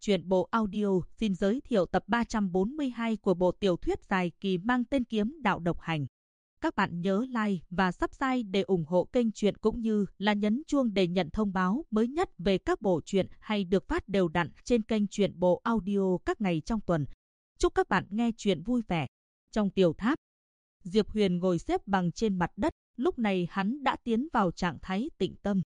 Truyện bộ audio xin giới thiệu tập 342 của bộ tiểu thuyết dài kỳ mang tên Kiếm Đạo Độc Hành. Các bạn nhớ like và subscribe để ủng hộ kênh truyện cũng như là nhấn chuông để nhận thông báo mới nhất về các bộ truyện hay được phát đều đặn trên kênh truyện bộ audio các ngày trong tuần. Chúc các bạn nghe truyện vui vẻ. Trong tiểu tháp, Diệp Huyền ngồi xếp bằng trên mặt đất, lúc này hắn đã tiến vào trạng thái tĩnh tâm.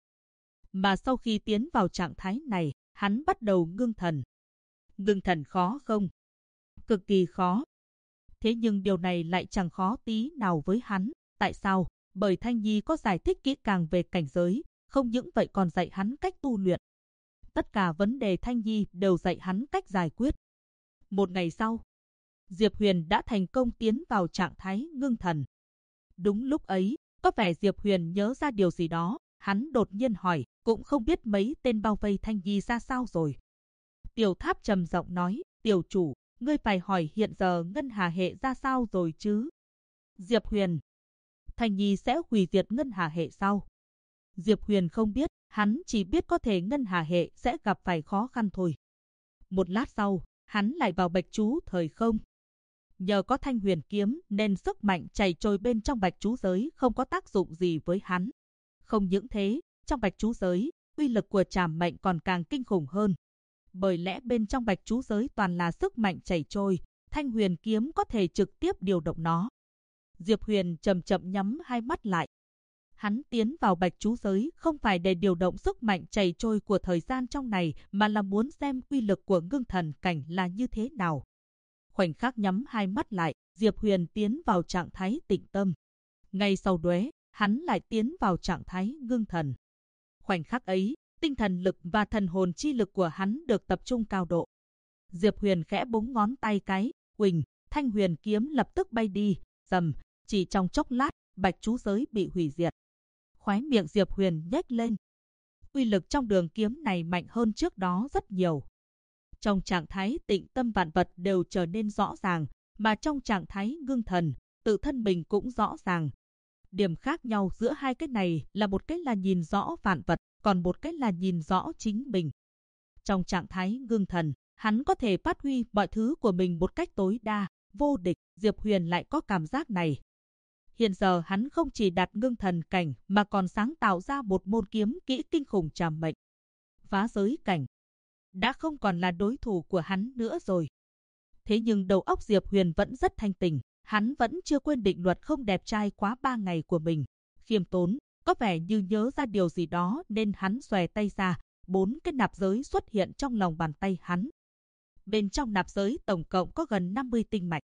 Mà sau khi tiến vào trạng thái này, hắn bắt đầu ngưng thần. Ngưng thần khó không? Cực kỳ khó. Thế nhưng điều này lại chẳng khó tí nào với hắn. Tại sao? Bởi Thanh Nhi có giải thích kỹ càng về cảnh giới, không những vậy còn dạy hắn cách tu luyện. Tất cả vấn đề Thanh Nhi đều dạy hắn cách giải quyết. Một ngày sau, Diệp Huyền đã thành công tiến vào trạng thái ngưng thần. Đúng lúc ấy, có vẻ Diệp Huyền nhớ ra điều gì đó, hắn đột nhiên hỏi, cũng không biết mấy tên bao vây Thanh Nhi ra sao rồi. Tiểu Tháp trầm giọng nói, tiểu chủ, ngươi phải hỏi hiện giờ Ngân Hà hệ ra sao rồi chứ? Diệp Huyền, Thanh Nhi sẽ hủy diệt Ngân Hà hệ sao? Diệp Huyền không biết, hắn chỉ biết có thể Ngân Hà hệ sẽ gặp phải khó khăn thôi. Một lát sau, hắn lại vào Bạch Chú thời không. Nhờ có Thanh Huyền kiếm nên sức mạnh chảy trôi bên trong Bạch Chú giới không có tác dụng gì với hắn. Không những thế, trong Bạch Chú giới, uy lực của trảm mệnh còn càng kinh khủng hơn. Bởi lẽ bên trong Bạch Chú giới toàn là sức mạnh chảy trôi, Thanh Huyền kiếm có thể trực tiếp điều động nó. Diệp Huyền chậm chậm nhắm hai mắt lại. Hắn tiến vào Bạch Chú giới không phải để điều động sức mạnh chảy trôi của thời gian trong này, mà là muốn xem uy lực của ngưng thần cảnh là như thế nào. Khoảnh khắc nhắm hai mắt lại, Diệp Huyền tiến vào trạng thái tĩnh tâm. Ngay sau đó, hắn lại tiến vào trạng thái ngưng thần. Khoảnh khắc ấy, tinh thần lực và thần hồn chi lực của hắn được tập trung cao độ. Diệp Huyền khẽ búng ngón tay cái, huỳnh, Thanh Huyền kiếm lập tức bay đi, rầm, chỉ trong chốc lát, Bạch Chú giới bị hủy diệt. Khóe miệng Diệp Huyền nhếch lên. Uy lực trong đường kiếm này mạnh hơn trước đó rất nhiều. Trong trạng thái tĩnh tâm vạn vật đều trở nên rõ ràng, mà trong trạng thái ngưng thần, tự thân mình cũng rõ ràng. Điểm khác nhau giữa hai cái này là một cái là nhìn rõ vạn vật, còn một cái là nhìn rõ chính mình. Trong trạng thái ngưng thần, hắn có thể phát huy mọi thứ của mình một cách tối đa, vô địch. Diệp Huyền lại có cảm giác này. Hiện giờ hắn không chỉ đạt ngưng thần cảnh mà còn sáng tạo ra một môn kiếm kỹ kinh khủng trảm mệnh. Phá giới cảnh đã không còn là đối thủ của hắn nữa rồi. Thế nhưng đầu óc Diệp Huyền vẫn rất thanh tỉnh, hắn vẫn chưa quên định luật không đẹp trai quá 3 ngày của mình. Khiêm tốn, có vẻ như nhớ ra điều gì đó nên hắn xòe tay ra, 4 cái nạp giới xuất hiện trong lòng bàn tay hắn. Bên trong nạp giới tổng cộng có gần 50 tinh mạch.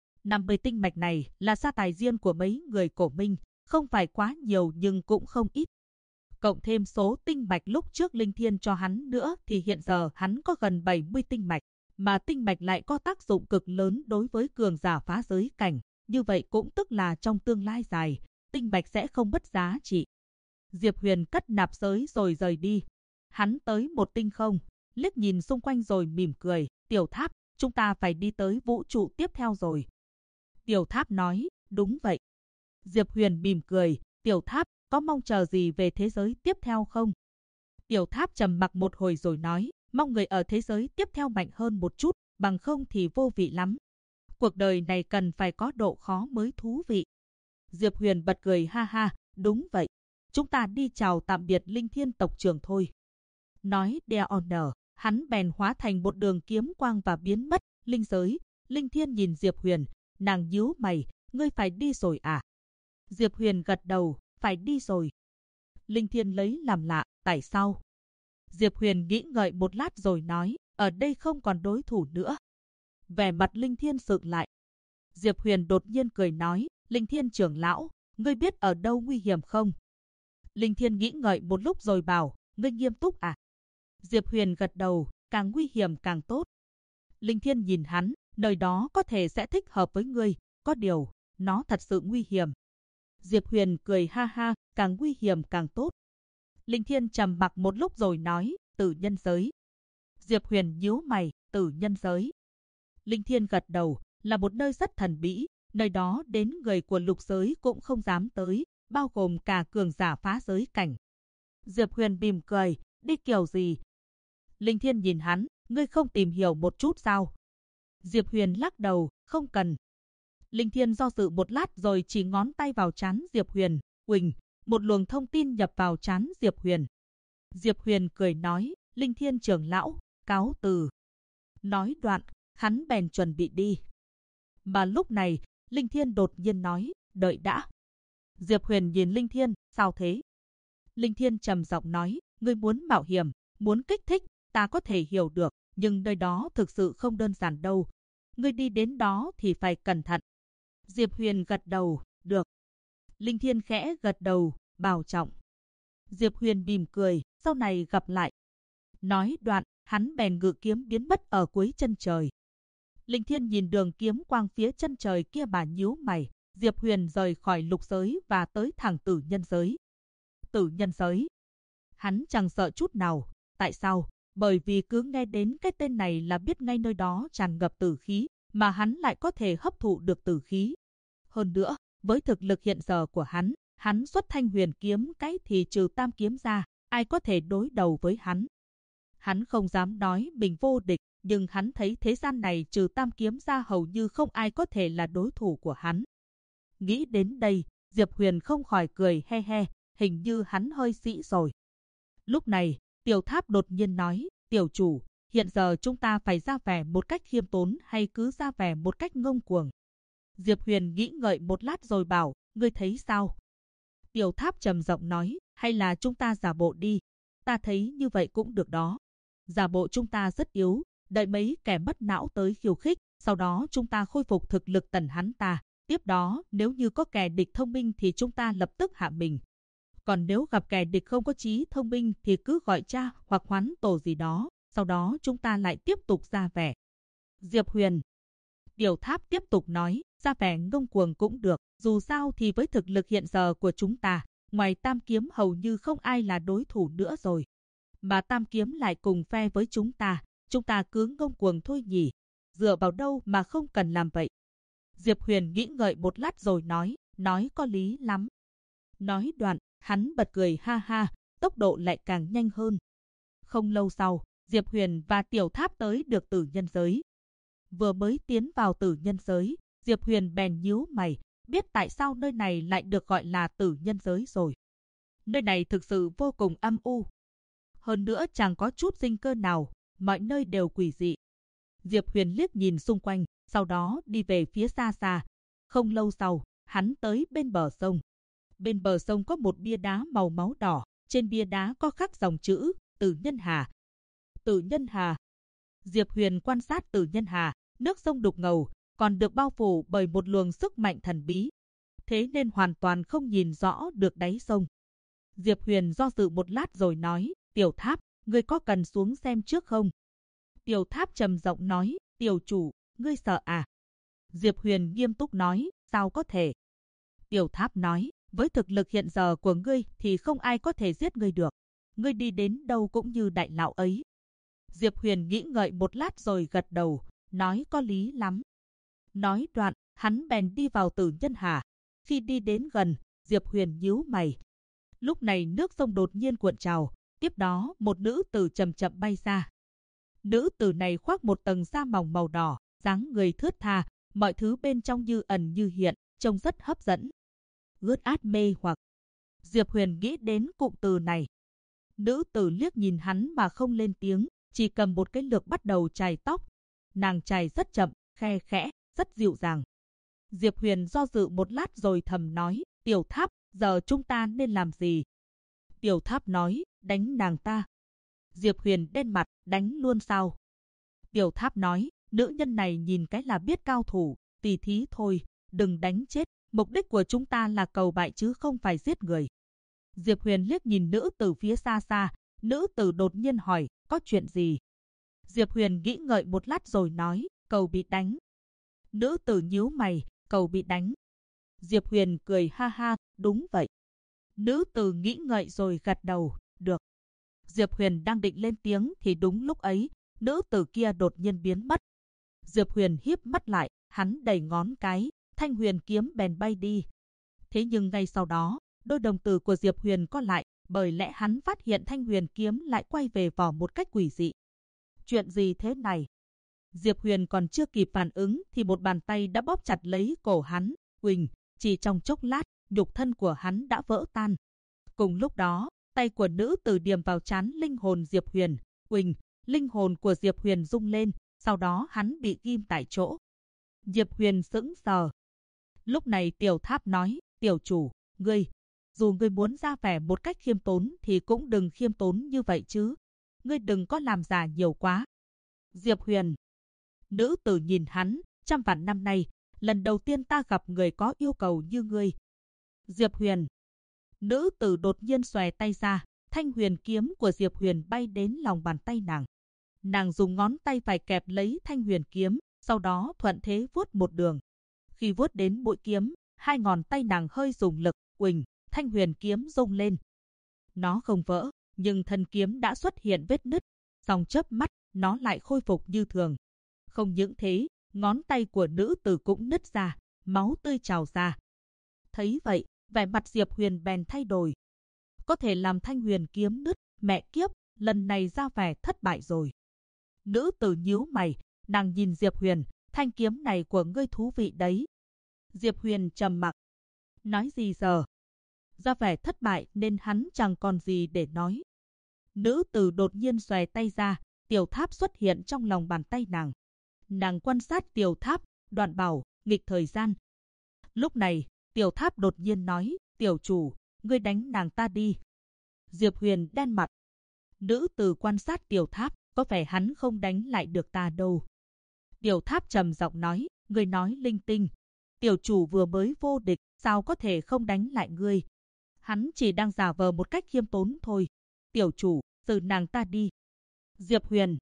50 tinh mạch này là gia tài riêng của mấy người cổ minh, không phải quá nhiều nhưng cũng không ít. Cộng thêm số tinh mạch lúc trước Linh Thiên cho hắn nữa thì hiện giờ hắn có gần 70 tinh mạch, mà tinh mạch lại có tác dụng cực lớn đối với cường giả phá giới cảnh. Như vậy cũng tức là trong tương lai dài, tinh mạch sẽ không mất giá trị. Diệp Huyền cất nạp giới rồi rời đi. Hắn tới một tinh không, liếc nhìn xung quanh rồi mỉm cười, Tiểu Tháp, chúng ta phải đi tới vũ trụ tiếp theo rồi. Tiểu Tháp nói, đúng vậy. Diệp Huyền mỉm cười, Tiểu Tháp, có mong chờ gì về thế giới tiếp theo không? Tiểu Tháp trầm mặc một hồi rồi nói, mong người ở thế giới tiếp theo mạnh hơn một chút, bằng không thì vô vị lắm. Cuộc đời này cần phải có độ khó mới thú vị. Diệp Huyền bật cười ha ha, đúng vậy. Chúng ta đi chào tạm biệt Linh Thiên tộc trưởng thôi. Nói Dear Honor, hắn bèn hóa thành một đường kiếm quang và biến mất. Linh giới, Linh Thiên nhìn Diệp Huyền, nàng nhíu mày, ngươi phải đi rồi à? Diệp Huyền gật đầu, phải đi rồi. Linh Thiên lấy làm lạ, tại sao? Diệp Huyền nghĩ ngợi một lát rồi nói, ở đây không còn đối thủ nữa. Vẻ mặt Linh Thiên sượng lại. Diệp Huyền đột nhiên cười nói, Linh Thiên trưởng lão, ngươi biết ở đâu nguy hiểm không? Linh Thiên nghĩ ngợi một lúc rồi bảo, ngươi nghiêm túc à? Diệp Huyền gật đầu, càng nguy hiểm càng tốt. Linh Thiên nhìn hắn, nơi đó có thể sẽ thích hợp với ngươi, có điều, nó thật sự nguy hiểm. Diệp Huyền cười ha ha, càng nguy hiểm càng tốt. Linh Thiên trầm mặc một lúc rồi nói, Tử Nhân giới. Diệp Huyền nhíu mày, Tử Nhân giới. Linh Thiên gật đầu, là một nơi rất thần bí, nơi đó đến người của lục giới cũng không dám tới, bao gồm cả cường giả phá giới cảnh. Diệp Huyền mỉm cười, đi kiểu gì? Linh Thiên nhìn hắn, ngươi không tìm hiểu một chút sao? Diệp Huyền lắc đầu, không cần. Linh Thiên do dự một lát rồi chỉ ngón tay vào trán Diệp Huyền, huỳnh, một luồng thông tin nhập vào trán Diệp Huyền. Diệp Huyền cười nói, Linh Thiên trưởng lão, cáo từ. Nói đoạn, hắn bèn chuẩn bị đi. Mà lúc này, Linh Thiên đột nhiên nói, đợi đã. Diệp Huyền nhìn Linh Thiên, sao thế? Linh Thiên trầm giọng nói, ngươi muốn mạo hiểm, muốn kích thích, ta có thể hiểu được, nhưng nơi đó thực sự không đơn giản đâu. Ngươi đi đến đó thì phải cẩn thận. Diệp Huyền gật đầu, được. Linh Thiên khẽ gật đầu, bảo trọng. Diệp Huyền mỉm cười, sau này gặp lại. Nói đoạn, hắn bèn ngự kiếm biến mất ở cuối chân trời. Linh Thiên nhìn đường kiếm quang phía chân trời kia mà nhíu mày. Diệp Huyền rời khỏi lục giới và tới thẳng tử nhân giới. Tử nhân giới. Hắn chẳng sợ chút nào. Tại sao? Bởi vì cứ nghe đến cái tên này là biết ngay nơi đó tràn ngập tử khí, mà hắn lại có thể hấp thụ được tử khí. Hơn nữa, với thực lực hiện giờ của hắn xuất thanh huyền kiếm cái thì trừ tam kiếm ra, ai có thể đối đầu với hắn. Hắn không dám nói mình vô địch, nhưng hắn thấy thế gian này trừ tam kiếm ra hầu như không ai có thể là đối thủ của hắn. Nghĩ đến đây, Diệp Huyền không khỏi cười he he, hình như hắn hơi sĩ rồi. Lúc này, Tiểu Tháp đột nhiên nói, tiểu chủ, hiện giờ chúng ta phải ra vẻ một cách khiêm tốn hay cứ ra vẻ một cách ngông cuồng? Diệp Huyền nghĩ ngợi một lát rồi bảo, ngươi thấy sao? Tiểu Tháp trầm giọng nói, hay là chúng ta giả bộ đi? Ta thấy như vậy cũng được đó. Giả bộ chúng ta rất yếu, đợi mấy kẻ mất não tới khiêu khích, sau đó chúng ta khôi phục thực lực tẩn hắn ta. Tiếp đó, nếu như có kẻ địch thông minh thì chúng ta lập tức hạ mình. Còn nếu gặp kẻ địch không có trí thông minh thì cứ gọi cha hoặc hoán tổ gì đó, sau đó chúng ta lại tiếp tục ra vẻ. Diệp Huyền. Tiểu Tháp tiếp tục nói, ra vẻ ngông cuồng cũng được, dù sao thì với thực lực hiện giờ của chúng ta, ngoài tam kiếm hầu như không ai là đối thủ nữa rồi. Mà tam kiếm lại cùng phe với chúng ta cứ ngông cuồng thôi nhỉ, dựa vào đâu mà không cần làm vậy. Diệp Huyền nghĩ ngợi một lát rồi nói có lý lắm. Nói đoạn, hắn bật cười ha ha, tốc độ lại càng nhanh hơn. Không lâu sau, Diệp Huyền và Tiểu Tháp tới được tử nhân giới. Vừa mới tiến vào tử nhân giới, Diệp Huyền bèn nhíu mày, biết tại sao nơi này lại được gọi là tử nhân giới rồi. Nơi này thực sự vô cùng âm u. Hơn nữa chẳng có chút sinh cơ nào, mọi nơi đều quỷ dị. Diệp Huyền liếc nhìn xung quanh, sau đó đi về phía xa xa. Không lâu sau, hắn tới bên bờ sông. Bên bờ sông có một bia đá màu máu đỏ, trên bia đá có khắc dòng chữ Tử Nhân Hà. Tử Nhân Hà. Diệp Huyền quan sát Tử Nhân Hà, nước sông đục ngầu, còn được bao phủ bởi một luồng sức mạnh thần bí. Thế nên hoàn toàn không nhìn rõ được đáy sông. Diệp Huyền do dự một lát rồi nói, Tiểu Tháp, ngươi có cần xuống xem trước không? Tiểu Tháp trầm giọng nói, tiểu chủ, ngươi sợ à? Diệp Huyền nghiêm túc nói, sao có thể? Tiểu Tháp nói, với thực lực hiện giờ của ngươi thì không ai có thể giết ngươi được. Ngươi đi đến đâu cũng như đại lão ấy. Diệp Huyền nghĩ ngợi một lát rồi gật đầu, nói có lý lắm. Nói đoạn, hắn bèn đi vào Tử Nhân Hà. Khi đi đến gần, Diệp Huyền nhíu mày. Lúc này nước sông đột nhiên cuộn trào, tiếp đó một nữ tử chậm chậm bay ra. Nữ tử này khoác một tầng da mỏng màu đỏ, dáng người thướt tha, mọi thứ bên trong như ẩn như hiện, trông rất hấp dẫn. Ướt át mê hoặc. Diệp Huyền nghĩ đến cụm từ này. Nữ tử liếc nhìn hắn mà không lên tiếng, chỉ cầm một cái lược bắt đầu chải tóc. Nàng chải rất chậm, khe khẽ, rất dịu dàng. Diệp Huyền do dự một lát rồi thầm nói, Tiểu Tháp, giờ chúng ta nên làm gì? Tiểu Tháp nói, đánh nàng ta. Diệp Huyền đen mặt, đánh luôn sao? Tiểu Tháp nói, nữ nhân này nhìn cái là biết cao thủ, tỉ thí thôi, đừng đánh chết. Mục đích của chúng ta là cầu bại chứ không phải giết người. Diệp Huyền liếc nhìn nữ tử phía xa xa, nữ tử đột nhiên hỏi, có chuyện gì? Diệp Huyền nghĩ ngợi một lát rồi nói, cầu bị đánh. Nữ tử nhíu mày, cầu bị đánh. Diệp Huyền cười ha ha, đúng vậy. Nữ tử nghĩ ngợi rồi gật đầu, được. Diệp Huyền đang định lên tiếng thì đúng lúc ấy, nữ tử kia đột nhiên biến mất. Diệp Huyền híp mắt lại, hắn đẩy ngón cái, thanh huyền kiếm bèn bay đi. Thế nhưng ngay sau đó, đôi đồng tử của Diệp Huyền co lại, bởi lẽ hắn phát hiện thanh huyền kiếm lại quay về vỏ một cách quỷ dị. Chuyện gì thế này? Diệp Huyền còn chưa kịp phản ứng thì một bàn tay đã bóp chặt lấy cổ hắn. Uỳnh, chỉ trong chốc lát, nhục thân của hắn đã vỡ tan. Cùng lúc đó, tay của nữ tử điềm vào trán linh hồn Diệp Huyền. Uỳnh, linh hồn của Diệp Huyền rung lên, sau đó hắn bị ghim tại chỗ. Diệp Huyền sững sờ. Lúc này Tiểu Tháp nói, tiểu chủ, dù ngươi muốn ra vẻ một cách khiêm tốn thì cũng đừng khiêm tốn như vậy chứ. Ngươi đừng có làm giả nhiều quá. Diệp Huyền. Nữ tử nhìn hắn, trăm vạn năm nay, lần đầu tiên ta gặp người có yêu cầu như ngươi. Diệp Huyền. Nữ tử đột nhiên xòe tay ra, thanh huyền kiếm của Diệp Huyền bay đến lòng bàn tay nàng. Nàng dùng ngón tay phải kẹp lấy thanh huyền kiếm, sau đó thuận thế vuốt một đường. Khi vuốt đến mũi kiếm, hai ngón tay nàng hơi dùng lực, uỳnh, thanh huyền kiếm rung lên. Nó không vỡ, nhưng thân kiếm đã xuất hiện vết nứt, xong chớp mắt, nó lại khôi phục như thường. Không những thế, ngón tay của nữ tử cũng nứt ra, máu tươi trào ra. Thấy vậy, vẻ mặt Diệp Huyền bèn thay đổi. Có thể làm thanh huyền kiếm nứt, mẹ kiếp, lần này ra vẻ thất bại rồi. Nữ tử nhíu mày, nàng nhìn Diệp Huyền, thanh kiếm này của ngươi thú vị đấy. Diệp Huyền trầm mặc. Nói gì giờ? Ra vẻ thất bại nên hắn chẳng còn gì để nói. Nữ tử đột nhiên xòe tay ra, Tiểu Tháp xuất hiện trong lòng bàn tay nàng. Nàng quan sát Tiểu Tháp, đoạn bảo, nghịch thời gian. Lúc này, Tiểu Tháp đột nhiên nói, tiểu chủ, ngươi đánh nàng ta đi. Diệp Huyền đen mặt. Nữ tử quan sát Tiểu Tháp, có vẻ hắn không đánh lại được ta đâu. Tiểu Tháp trầm giọng nói, ngươi nói linh tinh. Tiểu chủ vừa mới vô địch, sao có thể không đánh lại ngươi? Hắn chỉ đang giả vờ một cách khiêm tốn thôi. Tiểu chủ, xử nàng ta đi. Diệp Huyền.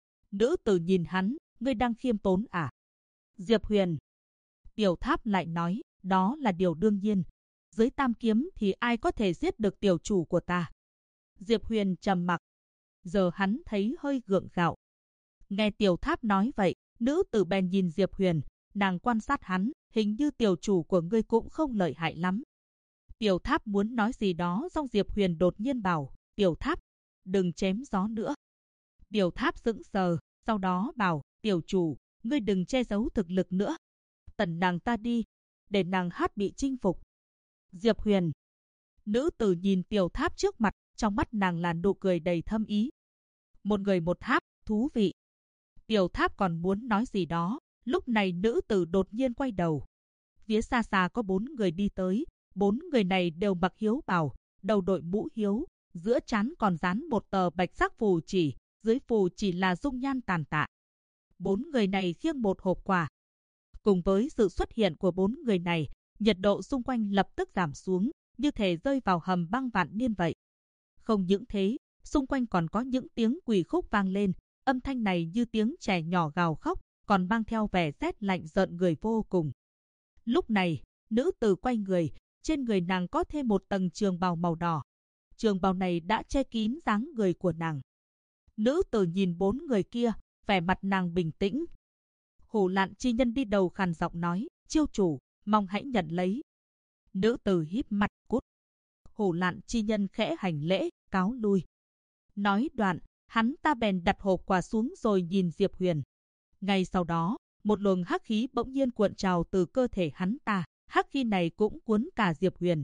Nữ tử nhìn hắn, ngươi đang khiêm tốn à? Diệp Huyền. Tiểu Tháp lại nói, đó là điều đương nhiên. Dưới tam kiếm thì ai có thể giết được tiểu chủ của ta? Diệp Huyền trầm mặc. Giờ hắn thấy hơi gượng gạo. Nghe Tiểu Tháp nói vậy, nữ tử bèn nhìn Diệp Huyền, nàng quan sát hắn, hình như tiểu chủ của ngươi cũng không lợi hại lắm. Tiểu Tháp muốn nói gì đó, song Diệp Huyền đột nhiên bảo, Tiểu Tháp, đừng chém gió nữa. Tiểu Tháp sững sờ, sau đó bảo, tiểu chủ, ngươi đừng che giấu thực lực nữa. Tẩn nàng ta đi, để nàng hát bị chinh phục. Diệp Huyền. Nữ tử nhìn Tiểu Tháp trước mặt, trong mắt nàng là nụ cười đầy thâm ý. Một người một tháp, thú vị. Tiểu Tháp còn muốn nói gì đó, lúc này nữ tử đột nhiên quay đầu. Phía xa xa có 4 người đi tới, 4 người này đều mặc hiếu bào, đầu đội mũ hiếu, giữa trán còn dán một tờ bạch sắc phù chỉ, dưới phù chỉ là dung nhan tàn tạ. 4 người này khiêng một hộp quà. Cùng với sự xuất hiện của 4 người này, nhiệt độ xung quanh lập tức giảm xuống, như thể rơi vào hầm băng vạn niên vậy. Không những thế, xung quanh còn có những tiếng quỳ khúc vang lên, âm thanh này như tiếng trẻ nhỏ gào khóc, còn mang theo vẻ rét lạnh rợn người vô cùng. Lúc này, nữ tử quay người, trên người nàng có thêm một tầng trường bào màu đỏ. Trường bào này đã che kín dáng người của nàng. Nữ tử nhìn 4 người kia, vẻ mặt nàng bình tĩnh. Hổ Lạn chi nhân đi đầu khàn giọng nói, chiêu chủ, mong hãy nhận lấy. Nữ tử híp mặt cút. Hổ Lạn chi nhân khẽ hành lễ, cáo lui. Nói đoạn, hắn ta bèn đặt hộp quà xuống rồi nhìn Diệp Huyền. Ngay sau đó, một luồng hắc khí bỗng nhiên cuộn trào từ cơ thể hắn ta, hắc khí này cũng cuốn cả Diệp Huyền.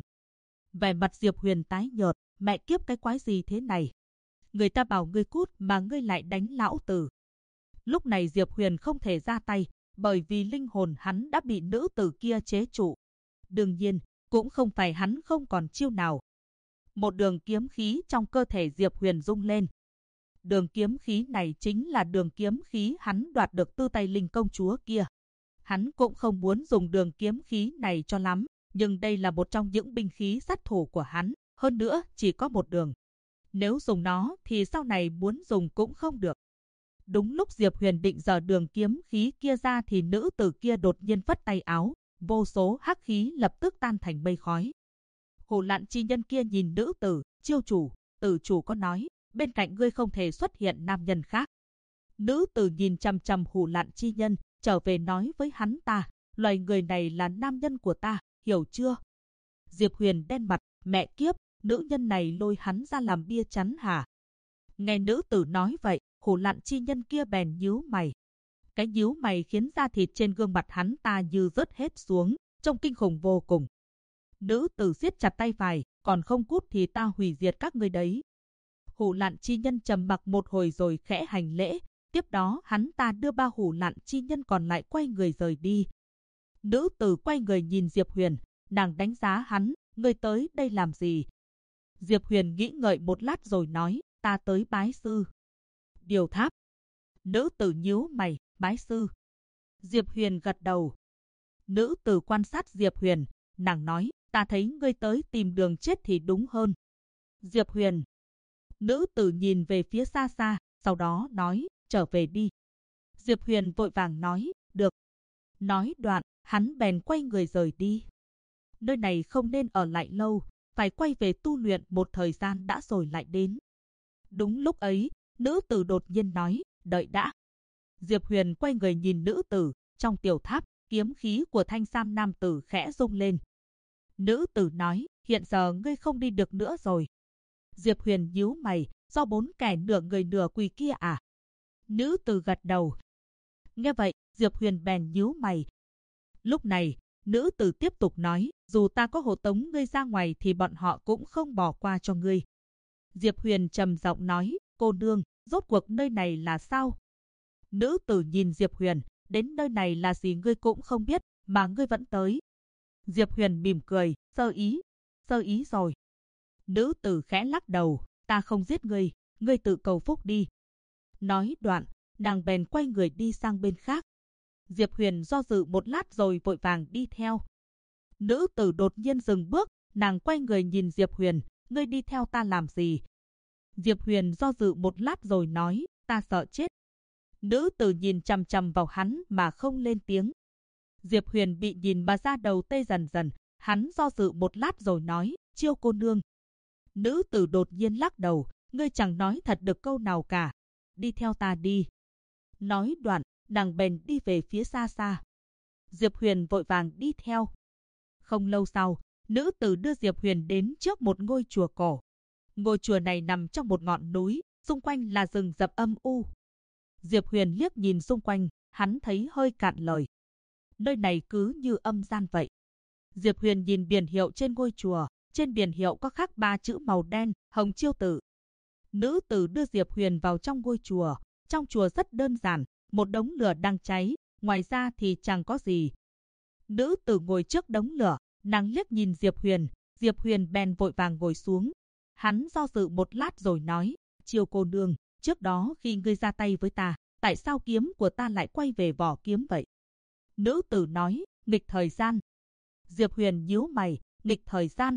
Vẻ mặt Diệp Huyền tái nhợt, mẹ kiếp cái quái gì thế này? Người ta bảo ngươi cút mà ngươi lại đánh lão tử. Lúc này Diệp Huyền không thể ra tay, bởi vì linh hồn hắn đã bị nữ tử kia chế trụ. Đương nhiên, cũng không phải hắn không còn chiêu nào. Một đường kiếm khí trong cơ thể Diệp Huyền rung lên. Đường kiếm khí này chính là đường kiếm khí hắn đoạt được từ tay linh công chúa kia. Hắn cũng không muốn dùng đường kiếm khí này cho lắm, nhưng đây là một trong những binh khí sát thủ của hắn, hơn nữa chỉ có một đường. Nếu dùng nó thì sau này muốn dùng cũng không được. Đúng lúc Diệp Huyền định giở đường kiếm khí kia ra thì nữ tử kia đột nhiên phất tay áo, vô số hắc khí lập tức tan thành mây khói. Hổ Lạn chi nhân kia nhìn nữ tử, chiêu chủ, tử chủ có nói, bên cạnh ngươi không thể xuất hiện nam nhân khác. Nữ tử nhìn chằm chằm Hổ Lạn chi nhân, trở về nói với hắn ta, loài người này là nam nhân của ta, hiểu chưa? Diệp Huyền đen mặt, mẹ kiếp, nữ nhân này lôi hắn ra làm bia chắn hả? Nghe nữ tử nói vậy, Hủ Lạn chi nhân kia bèn nhíu mày. Cái nhíu mày khiến da thịt trên gương mặt hắn ta như rớt hết xuống, trông kinh khủng vô cùng. Nữ tử siết chặt tay phải, còn không cút thì ta hủy diệt các ngươi đấy. Hủ Lạn chi nhân trầm mặc một hồi rồi khẽ hành lễ, tiếp đó hắn ta đưa ba Hủ Lạn chi nhân còn lại quay người rời đi. Nữ tử quay người nhìn Diệp Huyền, nàng đánh giá hắn, ngươi tới đây làm gì? Diệp Huyền nghĩ ngợi một lát rồi nói, ta tới bái sư. Điều tháp. Nữ tử nhíu mày, bái sư. Diệp Huyền gật đầu. Nữ tử quan sát Diệp Huyền, nàng nói, ta thấy ngươi tới tìm đường chết thì đúng hơn. Diệp Huyền. Nữ tử nhìn về phía xa xa, sau đó nói, trở về đi. Diệp Huyền vội vàng nói, được. Nói đoạn, hắn bèn quay người rời đi. Nơi này không nên ở lại lâu, phải quay về tu luyện một thời gian đã rồi lại đến. Đúng lúc ấy, nữ tử đột nhiên nói, đợi đã. Diệp Huyền quay người nhìn nữ tử, trong tiểu tháp, kiếm khí của thanh sam nam tử khẽ rung lên. Nữ tử nói, hiện giờ ngươi không đi được nữa rồi. Diệp Huyền nhíu mày, do 4 kẻ nửa người nửa quỷ kia à? Nữ tử gật đầu. Nghe vậy, Diệp Huyền bèn nhíu mày. Lúc này, nữ tử tiếp tục nói, dù ta có hộ tống ngươi ra ngoài thì bọn họ cũng không bỏ qua cho ngươi. Diệp Huyền trầm giọng nói, cô nương, rốt cuộc nơi này là sao? Nữ tử nhìn Diệp Huyền, đến nơi này là gì ngươi cũng không biết, mà ngươi vẫn tới. Diệp Huyền mỉm cười, sơ ý rồi. Nữ tử khẽ lắc đầu, ta không giết ngươi tự cầu phúc đi. Nói đoạn, nàng bèn quay người đi sang bên khác. Diệp Huyền do dự một lát rồi vội vàng đi theo. Nữ tử đột nhiên dừng bước, nàng quay người nhìn Diệp Huyền, ngươi đi theo ta làm gì? Diệp Huyền do dự một lát rồi nói, ta sợ chết. Nữ tử nhìn chằm chằm vào hắn mà không lên tiếng. Diệp Huyền bị nhìn mà da đầu tê dần dần, hắn do dự một lát rồi nói, Chiêu cô nương. Nữ tử đột nhiên lắc đầu, ngươi chẳng nói thật được câu nào cả. Đi theo ta đi. Nói đoạn, nàng bèn đi về phía xa xa. Diệp Huyền vội vàng đi theo. Không lâu sau, nữ tử đưa Diệp Huyền đến trước một ngôi chùa cổ. Ngôi chùa này nằm trong một ngọn núi, xung quanh là rừng rậm âm u. Diệp Huyền liếc nhìn xung quanh, hắn thấy hơi cạn lời. Nơi này cứ như âm gian vậy. Diệp Huyền nhìn biển hiệu trên ngôi chùa, trên biển hiệu có khắc 3 chữ màu đen, Hồng Chiêu Tự. Nữ tử đưa Diệp Huyền vào trong ngôi chùa. Trong chùa rất đơn giản, một đống lửa đang cháy, ngoài ra thì chẳng có gì. Nữ tử ngồi trước đống lửa, nàng liếc nhìn Diệp Huyền bèn vội vàng ngồi xuống. Hắn do dự một lát rồi nói, Chiêu cô nương, trước đó khi ngươi ra tay với ta, tại sao kiếm của ta lại quay về vỏ kiếm vậy? Nữ tử nói, nghịch thời gian. Diệp Huyền nhíu mày, nghịch thời gian.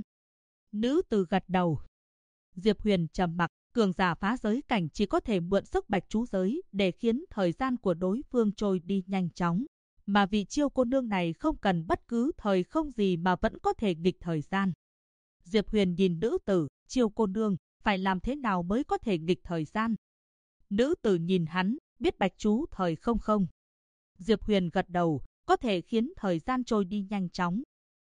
Nữ tử gật đầu. Diệp Huyền trầm mặc, cường giả phá giới cảnh chỉ có thể mượn sức bạch chú giới để khiến thời gian của đối phương trôi đi nhanh chóng. Mà vị Chiêu cô nương này không cần bất cứ thời không gì mà vẫn có thể nghịch thời gian. Diệp Huyền nhìn nữ tử, Chiêu cô nương, phải làm thế nào mới có thể nghịch thời gian? Nữ tử nhìn hắn, biết bạch chú thời không không? Diệp Huyền gật đầu, có thể khiến thời gian trôi đi nhanh chóng.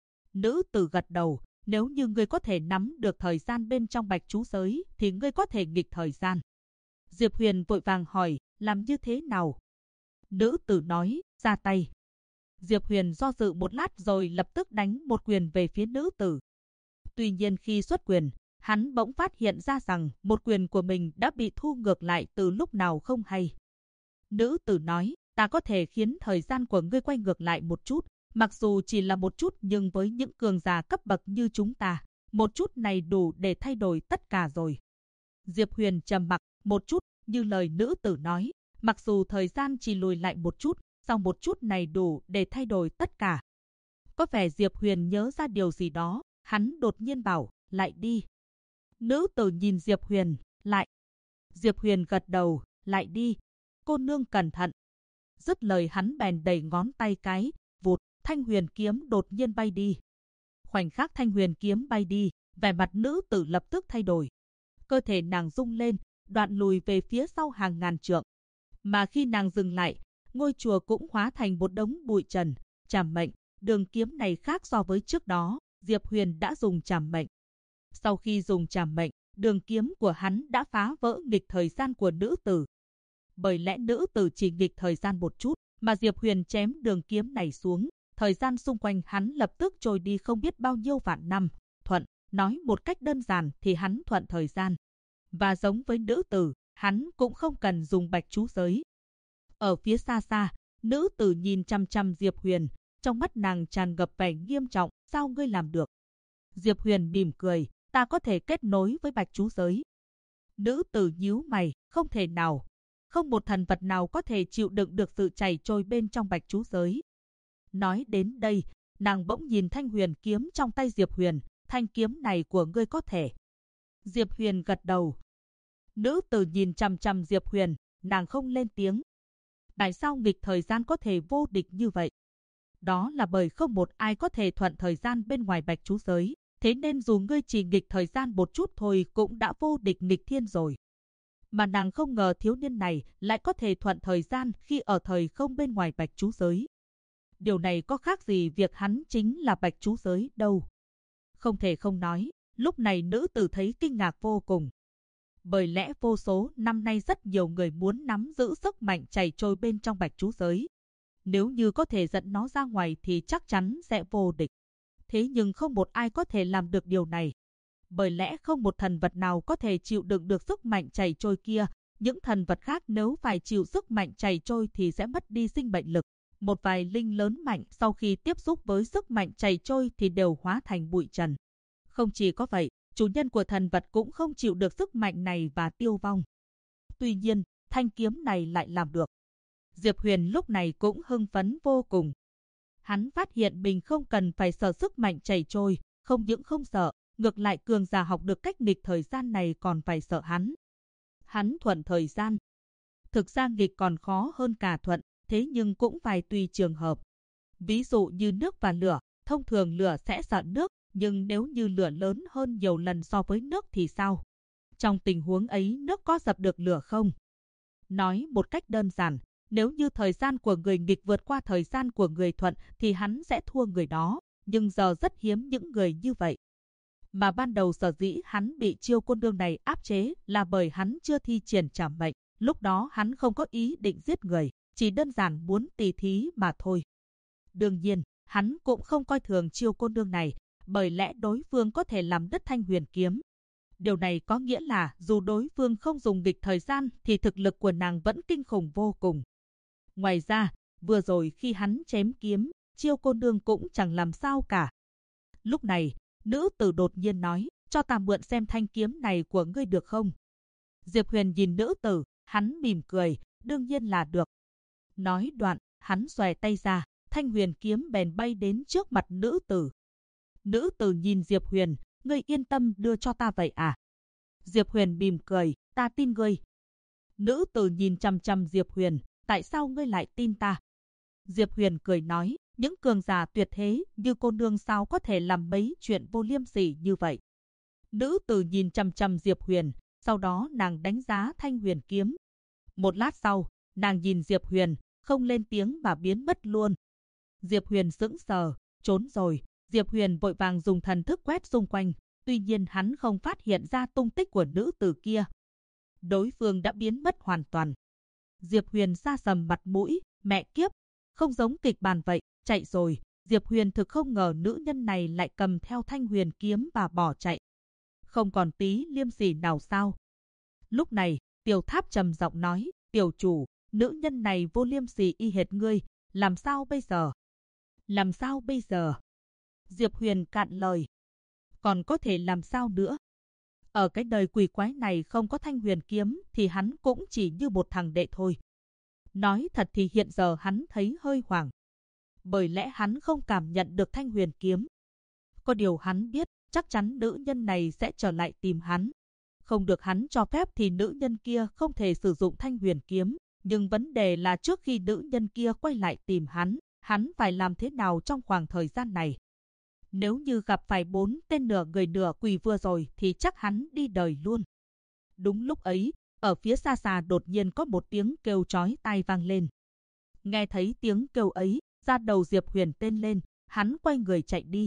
Nữ tử gật đầu, nếu như ngươi có thể nắm được thời gian bên trong bạch chú giới thì ngươi có thể nghịch thời gian. Diệp Huyền vội vàng hỏi, làm như thế nào? Nữ tử nói, ra tay. Diệp Huyền do dự một lát rồi lập tức đánh một quyền về phía nữ tử. Tuy nhiên khi xuất quyền, hắn bỗng phát hiện ra rằng một quyền của mình đã bị thu ngược lại từ lúc nào không hay. Nữ tử nói, ta có thể khiến thời gian của ngươi quay ngược lại một chút, mặc dù chỉ là một chút nhưng với những cường giả cấp bậc như chúng ta, một chút này đủ để thay đổi tất cả rồi. Diệp Huyền trầm mặc, một chút, như lời nữ tử nói, mặc dù thời gian chỉ lùi lại một chút, song một chút này đủ để thay đổi tất cả. Có vẻ Diệp Huyền nhớ ra điều gì đó, hắn đột nhiên bảo, lại đi. Nữ tử nhìn Diệp Huyền, lại. Diệp Huyền gật đầu, lại đi. Cô nương cẩn thận. Dứt lời hắn bèn đẩy ngón tay cái, vụt, thanh huyền kiếm đột nhiên bay đi. Khoảnh khắc thanh huyền kiếm bay đi, vẻ mặt nữ tử lập tức thay đổi. Cơ thể nàng rung lên, đoạn lùi về phía sau hàng ngàn trượng. Mà khi nàng dừng lại, ngôi chùa cũng hóa thành một đống bụi trần. Trảm mệnh, đường kiếm này khác so với trước đó, Diệp Huyền đã dùng trảm mệnh. Sau khi dùng trảm mệnh, đường kiếm của hắn đã phá vỡ nghịch thời gian của nữ tử. Bởi lẽ nữ tử chỉ nghịch thời gian một chút, mà Diệp Huyền chém đường kiếm này xuống, thời gian xung quanh hắn lập tức trôi đi không biết bao nhiêu vạn năm. Thuận, nói một cách đơn giản thì hắn thuận thời gian. Và giống với nữ tử, hắn cũng không cần dùng bạch chú giới. Ở phía xa xa, nữ tử nhìn chăm chăm Diệp Huyền, trong mắt nàng tràn ngập vẻ nghiêm trọng, sao ngươi làm được? Diệp Huyền mỉm cười, ta có thể kết nối với bạch chú giới. Nữ tử nhíu mày, không thể nào. Không một thần vật nào có thể chịu đựng được sự chảy trôi bên trong bạch chú giới. Nói đến đây, nàng bỗng nhìn thanh huyền kiếm trong tay Diệp Huyền, thanh kiếm này của ngươi có thể. Diệp Huyền gật đầu. Nữ tử nhìn chăm chăm Diệp Huyền, nàng không lên tiếng. Tại sao nghịch thời gian có thể vô địch như vậy? Đó là bởi không một ai có thể thuận thời gian bên ngoài bạch chú giới. Thế nên dù ngươi chỉ nghịch thời gian một chút thôi cũng đã vô địch nghịch thiên rồi. Mà nàng không ngờ thiếu niên này lại có thể thuận thời gian khi ở thời không bên ngoài bạch chú giới. Điều này có khác gì việc hắn chính là bạch chú giới đâu. Không thể không nói, lúc này nữ tử thấy kinh ngạc vô cùng. Bởi lẽ vô số năm nay rất nhiều người muốn nắm giữ sức mạnh chảy trôi bên trong bạch chú giới. Nếu như có thể dẫn nó ra ngoài thì chắc chắn sẽ vô địch. Thế nhưng không một ai có thể làm được điều này. Bởi lẽ không một thần vật nào có thể chịu đựng được sức mạnh chảy trôi kia. Những thần vật khác nếu phải chịu sức mạnh chảy trôi thì sẽ mất đi sinh mệnh lực. Một vài linh lớn mạnh sau khi tiếp xúc với sức mạnh chảy trôi thì đều hóa thành bụi trần. Không chỉ có vậy, chủ nhân của thần vật cũng không chịu được sức mạnh này và tiêu vong. Tuy nhiên, thanh kiếm này lại làm được. Diệp Huyền lúc này cũng hưng phấn vô cùng. Hắn phát hiện mình không cần phải sợ sức mạnh chảy trôi, không những không sợ, ngược lại cường giả học được cách nghịch thời gian này còn phải sợ hắn. Hắn thuận thời gian. Thực ra nghịch còn khó hơn cả thuận, thế nhưng cũng phải tùy trường hợp. Ví dụ như nước và lửa, thông thường lửa sẽ sợ nước, nhưng nếu như lửa lớn hơn nhiều lần so với nước thì sao? Trong tình huống ấy nước có dập được lửa không? Nói một cách đơn giản, nếu như thời gian của người nghịch vượt qua thời gian của người thuận thì hắn sẽ thua người đó, nhưng giờ rất hiếm những người như vậy. Mà ban đầu sở dĩ hắn bị Chiêu Cô Nương này áp chế là bởi hắn chưa thi triển trảm mệnh, lúc đó hắn không có ý định giết người, chỉ đơn giản muốn tỉ thí mà thôi. Đương nhiên, hắn cũng không coi thường Chiêu Cô Nương này, bởi lẽ đối phương có thể làm đứt thanh huyền kiếm. Điều này có nghĩa là dù đối phương không dùng nghịch thời gian thì thực lực của nàng vẫn kinh khủng vô cùng. Ngoài ra, vừa rồi khi hắn chém kiếm, Chiêu Cô Nương cũng chẳng làm sao cả. Lúc này, nữ tử đột nhiên nói, cho ta mượn xem thanh kiếm này của ngươi được không? Diệp Huyền nhìn nữ tử, hắn mỉm cười, đương nhiên là được. Nói đoạn, hắn xòe tay ra, thanh huyền kiếm bèn bay đến trước mặt nữ tử. Nữ tử nhìn Diệp Huyền, ngươi yên tâm đưa cho ta vậy à? Diệp Huyền mỉm cười, ta tin ngươi. Nữ tử nhìn chăm chăm Diệp Huyền, tại sao ngươi lại tin ta? Diệp Huyền cười nói, những cường giả tuyệt thế như cô nương sao có thể làm mấy chuyện vô liêm sỉ như vậy? Nữ tử nhìn chăm chăm Diệp Huyền, sau đó nàng đánh giá thanh huyền kiếm. Một lát sau, nàng nhìn Diệp Huyền, không lên tiếng mà biến mất luôn. Diệp Huyền sững sờ, trốn rồi. Diệp Huyền vội vàng dùng thần thức quét xung quanh, tuy nhiên hắn không phát hiện ra tung tích của nữ tử kia. Đối phương đã biến mất hoàn toàn. Diệp Huyền sa sầm mặt mũi, mẹ kiếp, không giống kịch bản vậy, chạy rồi. Diệp Huyền thực không ngờ nữ nhân này lại cầm theo thanh huyền kiếm và bỏ chạy. Không còn tí liêm sỉ nào sao? Lúc này, Tiểu Tháp trầm giọng nói, tiểu chủ, nữ nhân này vô liêm sỉ y hệt ngươi, làm sao bây giờ? Làm sao bây giờ? Diệp Huyền cạn lời. Còn có thể làm sao nữa? Ở cái đời quỷ quái này không có thanh huyền kiếm thì hắn cũng chỉ như một thằng đệ thôi. Nói thật thì hiện giờ hắn thấy hơi hoảng. Bởi lẽ hắn không cảm nhận được thanh huyền kiếm. Có điều hắn biết chắc chắn nữ nhân này sẽ trở lại tìm hắn. Không được hắn cho phép thì nữ nhân kia không thể sử dụng thanh huyền kiếm. Nhưng vấn đề là trước khi nữ nhân kia quay lại tìm hắn phải làm thế nào trong khoảng thời gian này? Nếu như gặp phải 4 tên nửa người nửa quỷ vừa rồi thì chắc hắn đi đời luôn. Đúng lúc ấy, ở phía xa xa đột nhiên có một tiếng kêu chói tai vang lên. Nghe thấy tiếng kêu ấy, da đầu Diệp Huyền tên lên, hắn quay người chạy đi.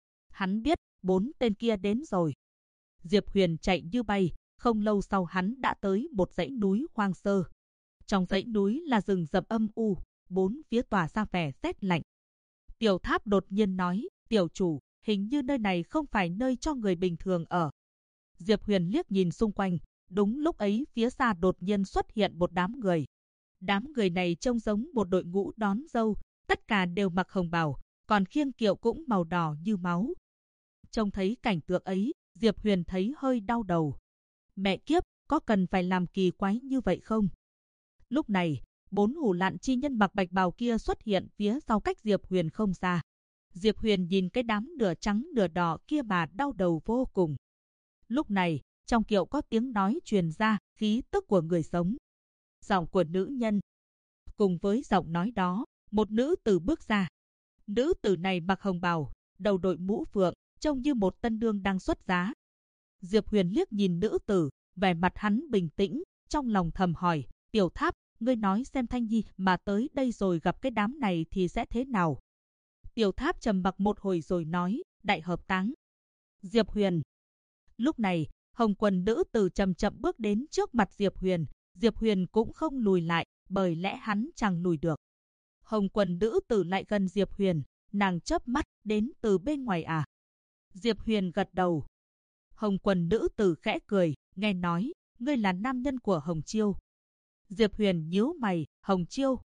Hắn biết 4 tên kia đến rồi. Diệp Huyền chạy như bay, không lâu sau hắn đã tới một dãy núi hoang sơ. Trong dãy núi là rừng rậm âm u, bốn phía tỏa ra vẻ rét lạnh. Tiểu Tháp đột nhiên nói, tiểu chủ, hình như nơi này không phải nơi cho người bình thường ở. Diệp Huyền liếc nhìn xung quanh, đúng lúc ấy phía xa đột nhiên xuất hiện một đám người. Đám người này trông giống một đội ngũ đón dâu, tất cả đều mặc hồng bào, còn khiêng kiệu cũng màu đỏ như máu. Trông thấy cảnh tượng ấy, Diệp Huyền thấy hơi đau đầu. Mẹ kiếp, có cần phải làm kỳ quái như vậy không? Lúc này, 4 hủ lạn chi nhân mặc bạch bào kia xuất hiện phía sau cách Diệp Huyền không xa. Diệp Huyền nhìn cái đám nửa trắng nửa đỏ kia mà đau đầu vô cùng. Lúc này, trong kiệu có tiếng nói truyền ra, khí tức của người sống. Giọng của nữ nhân. Cùng với giọng nói đó, một nữ tử bước ra. Nữ tử này mặc hồng bào, đầu đội mũ phượng, trông như một tân nương đang xuất giá. Diệp Huyền liếc nhìn nữ tử, vẻ mặt hắn bình tĩnh, trong lòng thầm hỏi, Tiểu Tháp, ngươi nói xem Thanh Nhi mà tới đây rồi gặp cái đám này thì sẽ thế nào? Tiểu Tháp trầm mặc một hồi rồi nói, đại hợp táng. Diệp Huyền. Lúc này, hồng quần nữ tử chậm chậm bước đến trước mặt Diệp Huyền. Diệp Huyền cũng không lùi lại, bởi lẽ hắn chẳng lùi được. Hồng quần nữ tử lại gần Diệp Huyền, nàng chớp mắt, đến từ bên ngoài à? Diệp Huyền gật đầu. Hồng quần nữ tử khẽ cười, nghe nói, ngươi là nam nhân của Hồng Chiêu. Diệp Huyền nhíu mày, Hồng Chiêu.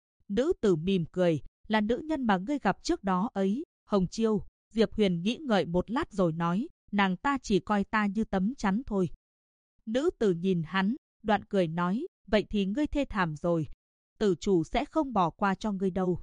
Nữ tử mỉm cười, là nữ nhân mà ngươi gặp trước đó ấy, Hồng Chiêu. Diệp Huyền nghĩ ngợi một lát rồi nói, nàng ta chỉ coi ta như tấm chắn thôi. Nữ tử nhìn hắn, đoạn cười nói, vậy thì ngươi thê thảm rồi, tử chủ sẽ không bỏ qua cho ngươi đâu.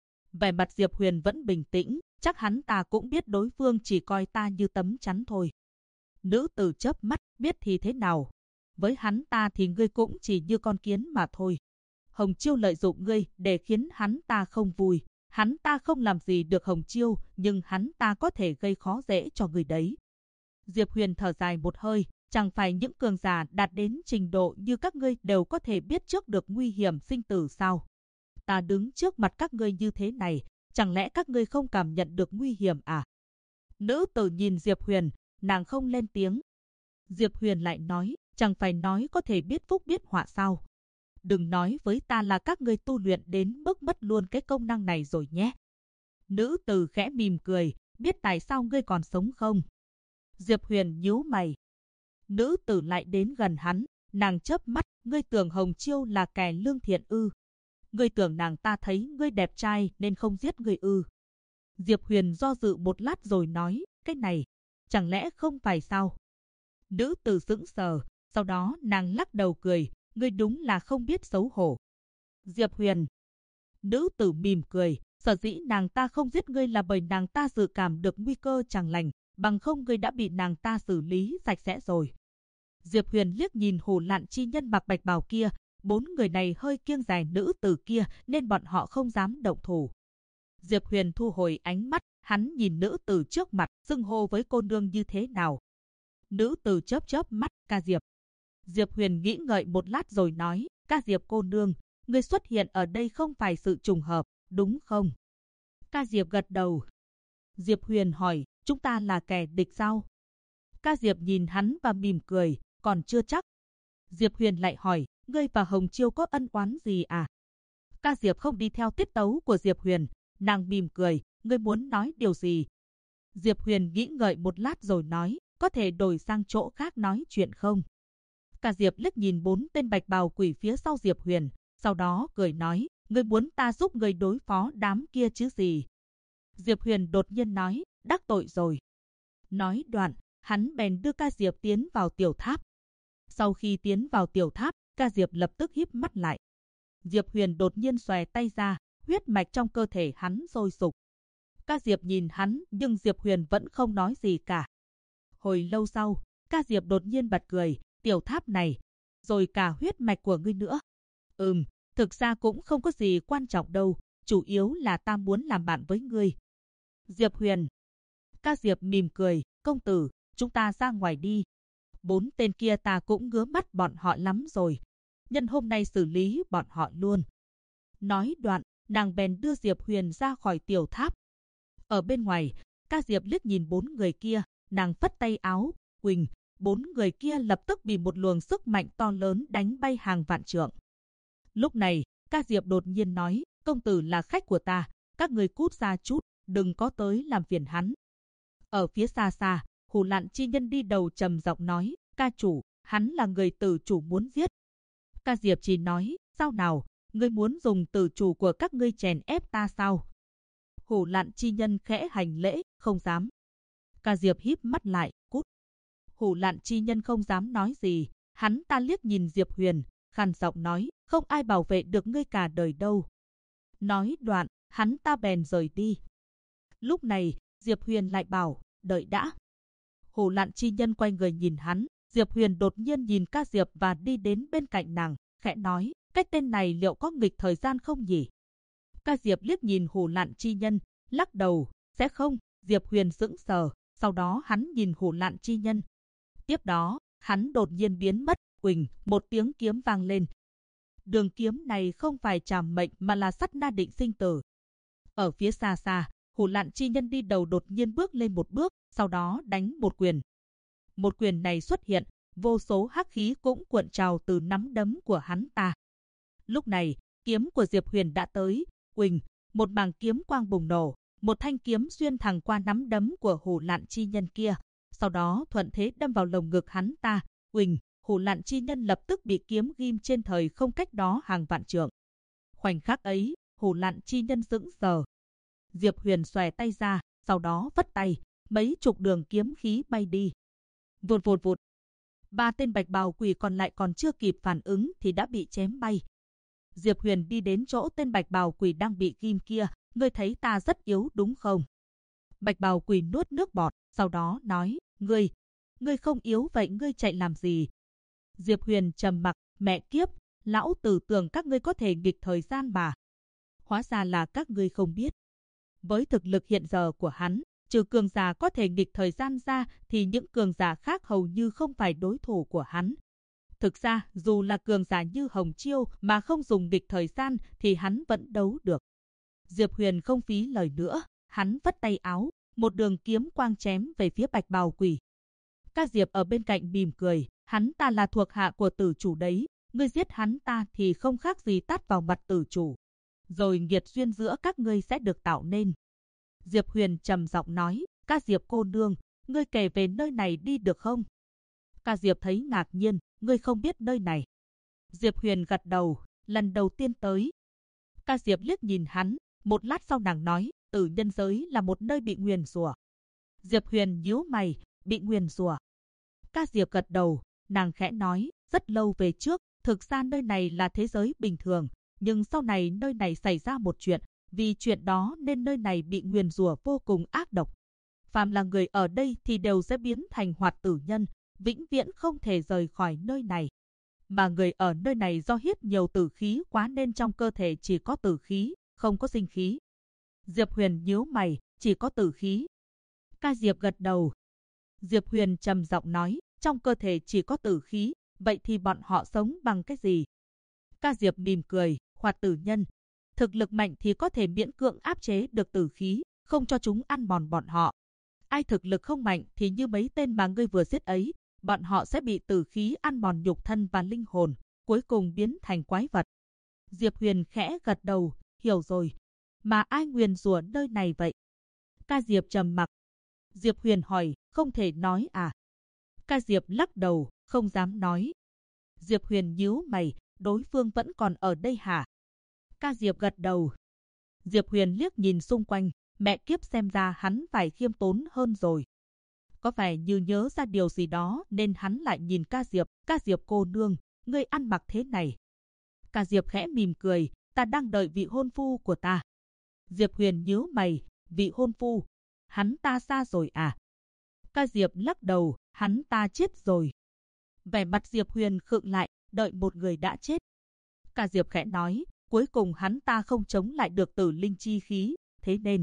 Vẻ mặt Diệp Huyền vẫn bình tĩnh, chắc hắn ta cũng biết đối phương chỉ coi ta như tấm chắn thôi. Nữ tử chớp mắt, biết thì thế nào? Với hắn ta thì ngươi cũng chỉ như con kiến mà thôi. Hồng Chiêu lợi dụng ngươi để khiến hắn ta không vui. Hắn ta không làm gì được Hồng Chiêu, nhưng hắn ta có thể gây khó dễ cho ngươi đấy. Diệp Huyền thở dài một hơi, chẳng phải những cường giả đạt đến trình độ như các ngươi đều có thể biết trước được nguy hiểm sinh tử sao? Ta đứng trước mặt các ngươi như thế này, chẳng lẽ các ngươi không cảm nhận được nguy hiểm à? Nữ tử nhìn Diệp Huyền, nàng không lên tiếng. Diệp Huyền lại nói, chẳng phải nói có thể biết phúc biết họa sao? Đừng nói với ta là các ngươi tu luyện đến mức mất luôn cái công năng này rồi nhé. Nữ tử khẽ mỉm cười, biết tại sao ngươi còn sống không? Diệp Huyền nhíu mày. Nữ tử lại đến gần hắn, nàng chớp mắt, ngươi tưởng Hồng Chiêu là kẻ lương thiện ư? Ngươi tưởng nàng ta thấy ngươi đẹp trai nên không giết ngươi ư? Diệp Huyền do dự một lát rồi nói, cái này, chẳng lẽ không phải sao? Nữ tử sững sờ, sau đó nàng lắc đầu cười, ngươi đúng là không biết xấu hổ. Diệp Huyền. Nữ tử mỉm cười, sở dĩ nàng ta không giết ngươi là bởi nàng ta dự cảm được nguy cơ chẳng lành, bằng không ngươi đã bị nàng ta xử lý sạch sẽ rồi. Diệp Huyền liếc nhìn hủ lạn chi nhân mặc bạch bào kia, 4 người này hơi kiêng dè nữ tử kia nên bọn họ không dám động thủ. Diệp Huyền thu hồi ánh mắt, hắn nhìn nữ tử trước mặt, xưng hô với cô nương như thế nào. Nữ tử chớp chớp mắt, ca Diệp. Diệp Huyền nghĩ ngợi một lát rồi nói, ca Diệp cô nương, ngươi xuất hiện ở đây không phải sự trùng hợp, đúng không? Ca Diệp gật đầu. Diệp Huyền hỏi, chúng ta là kẻ địch sao? Ca Diệp nhìn hắn và mỉm cười, còn chưa chắc. Diệp Huyền lại hỏi, ngươi và Hồng Chiêu có ân oán gì à? Ca Diệp không đi theo tiết tấu của Diệp Huyền, nàng mỉm cười, ngươi muốn nói điều gì? Diệp Huyền nghĩ ngợi một lát rồi nói, có thể đổi sang chỗ khác nói chuyện không? Ca Diệp liếc nhìn 4 tên bạch bào quỷ phía sau Diệp Huyền, sau đó cười nói, ngươi muốn ta giúp ngươi đối phó đám kia chứ gì? Diệp Huyền đột nhiên nói, đắc tội rồi. Nói đoạn, hắn bèn đưa Ca Diệp tiến vào tiểu tháp. Sau khi tiến vào tiểu tháp, Ca Diệp lập tức híp mắt lại. Diệp Huyền đột nhiên xòe tay ra, huyết mạch trong cơ thể hắn sôi sục. Ca Diệp nhìn hắn, nhưng Diệp Huyền vẫn không nói gì cả. Hồi lâu sau, Ca Diệp đột nhiên bật cười, tiểu tháp này, rồi cả huyết mạch của ngươi nữa. Thực ra cũng không có gì quan trọng đâu, chủ yếu là ta muốn làm bạn với ngươi. Diệp Huyền. Ca Diệp mỉm cười, công tử, chúng ta ra ngoài đi. 4 tên kia ta cũng ngứa mắt bọn họ lắm rồi. Nhân hôm nay xử lý bọn họ luôn. Nói đoạn, nàng bèn đưa Diệp Huyền ra khỏi tiểu tháp. Ở bên ngoài, Ca Diệp liếc nhìn 4 người kia, nàng phất tay áo, huỳnh, 4 người kia lập tức bị một luồng sức mạnh to lớn đánh bay hàng vạn trượng. Lúc này, Ca Diệp đột nhiên nói, công tử là khách của ta, các người cút ra chút, đừng có tới làm phiền hắn. Ở phía xa xa, Hủ Lạn chi nhân đi đầu trầm giọng nói, ca chủ, hắn là người tử chủ muốn giết. Ca Diệp chỉ nói, sao nào, ngươi muốn dùng tử chủ của các ngươi chèn ép ta sao? Hủ Lạn chi nhân khẽ hành lễ, không dám. Ca Diệp híp mắt lại, cút. Hủ Lạn chi nhân không dám nói gì, hắn ta liếc nhìn Diệp Huyền, khàn giọng nói, không ai bảo vệ được ngươi cả đời đâu. Nói đoạn, hắn ta bèn rời đi. Lúc này, Diệp Huyền lại bảo, đợi đã. Hủ Lạn chi nhân quay người nhìn hắn, Diệp Huyền đột nhiên nhìn Ca Diệp và đi đến bên cạnh nàng, khẽ nói, cái tên này liệu có nghịch thời gian không nhỉ? Ca Diệp liếc nhìn Hủ Lạn chi nhân, lắc đầu, sẽ không. Diệp Huyền sững sờ, sau đó hắn nhìn Hủ Lạn chi nhân. Tiếp đó, hắn đột nhiên biến mất, uỳnh, một tiếng kiếm vang lên. Đường kiếm này không phải trảm mệnh mà là sát na định sinh tử. Ở phía xa xa, Hủ Lạn chi nhân đi đầu đột nhiên bước lên một bước, sau đó đánh một quyền. Một quyền này xuất hiện, vô số hắc khí cũng cuộn trào từ nắm đấm của hắn ta. Lúc này, kiếm của Diệp Huyền đã tới, uỳnh, một mảng kiếm quang bùng nổ, một thanh kiếm xuyên thẳng qua nắm đấm của Hủ Lạn chi nhân kia, sau đó thuận thế đâm vào lồng ngực hắn ta, uỳnh, Hủ Lạn chi nhân lập tức bị kiếm ghim trên thời không cách đó hàng vạn trượng. Khoảnh khắc ấy, Hủ Lạn chi nhân sững sờ. Diệp Huyền xòe tay ra, sau đó vất tay, mấy chục đường kiếm khí bay đi. Vụt vụt vụt. Ba tên bạch bào quỷ còn lại còn chưa kịp phản ứng thì đã bị chém bay. Diệp Huyền đi đến chỗ tên bạch bào quỷ đang bị ghim kia, ngươi thấy ta rất yếu đúng không? Bạch bào quỷ nuốt nước bọt, sau đó nói, ngươi không yếu vậy ngươi chạy làm gì? Diệp Huyền trầm mặc, mẹ kiếp, lão tử tưởng các ngươi có thể nghịch thời gian mà. Hóa ra là các ngươi không biết. Với thực lực hiện giờ của hắn, trừ cường giả có thể nghịch thời gian ra thì những cường giả khác hầu như không phải đối thủ của hắn. Thực ra, dù là cường giả như Hồng Chiêu mà không dùng nghịch thời gian thì hắn vẫn đấu được. Diệp Huyền không phí lời nữa, hắn vất tay áo, một đường kiếm quang chém về phía bạch bào quỷ. Ca Diệp ở bên cạnh mỉm cười, hắn ta là thuộc hạ của tử chủ đấy, ngươi giết hắn ta thì không khác gì tát vào mặt tử chủ. Rồi nghiệt duyên giữa các ngươi sẽ được tạo nên. Diệp Huyền trầm giọng nói, Ca Diệp cô nương, ngươi kể về nơi này đi được không? Ca Diệp thấy ngạc nhiên, ngươi không biết nơi này. Diệp Huyền gật đầu, lần đầu tiên tới. Ca Diệp liếc nhìn hắn, một lát sau nàng nói, tử nhân giới là một nơi bị nguyền rủa. Diệp Huyền nhíu mày, bị nguyền rủa. Ca Diệp gật đầu, nàng khẽ nói, rất lâu về trước, thực ra nơi này là thế giới bình thường, nhưng sau này nơi này xảy ra một chuyện, vì chuyện đó nên nơi này bị nguyền rủa vô cùng ác độc. Phàm là người ở đây thì đều sẽ biến thành hoạt tử nhân, vĩnh viễn không thể rời khỏi nơi này. Mà người ở nơi này do hít nhiều tử khí quá nên trong cơ thể chỉ có tử khí, không có sinh khí. Diệp Huyền nhíu mày, chỉ có tử khí. Ca Diệp gật đầu. Diệp Huyền trầm giọng nói, trong cơ thể chỉ có tử khí, vậy thì bọn họ sống bằng cái gì? Ca Diệp mỉm cười, hoạt tử nhân. Thực lực mạnh thì có thể miễn cưỡng áp chế được tử khí, không cho chúng ăn mòn bọn họ. Ai thực lực không mạnh thì như mấy tên mà ngươi vừa giết ấy, bọn họ sẽ bị tử khí ăn mòn nhục thân và linh hồn, cuối cùng biến thành quái vật. Diệp Huyền khẽ gật đầu, hiểu rồi. Mà ai nguyền rủa nơi này vậy? Ca Diệp trầm mặc. Diệp Huyền hỏi, không thể nói à? Ca Diệp lắc đầu, không dám nói. Diệp Huyền nhíu mày, đối phương vẫn còn ở đây hả? Ca Diệp gật đầu. Diệp Huyền liếc nhìn xung quanh, mẹ kiếp xem ra hắn phải khiêm tốn hơn rồi. Có vẻ như nhớ ra điều gì đó nên hắn lại nhìn Ca Diệp cô nương, ngươi ăn mặc thế này. Ca Diệp khẽ mỉm cười, ta đang đợi vị hôn phu của ta. Diệp Huyền nhíu mày, vị hôn phu, hắn ta xa rồi à? Ca Diệp lắc đầu, hắn ta chết rồi. Vẻ mặt Diệp Huyền khựng lại, đợi một người đã chết. Ca Diệp khẽ nói, cuối cùng hắn ta không chống lại được tử linh chi khí, thế nên.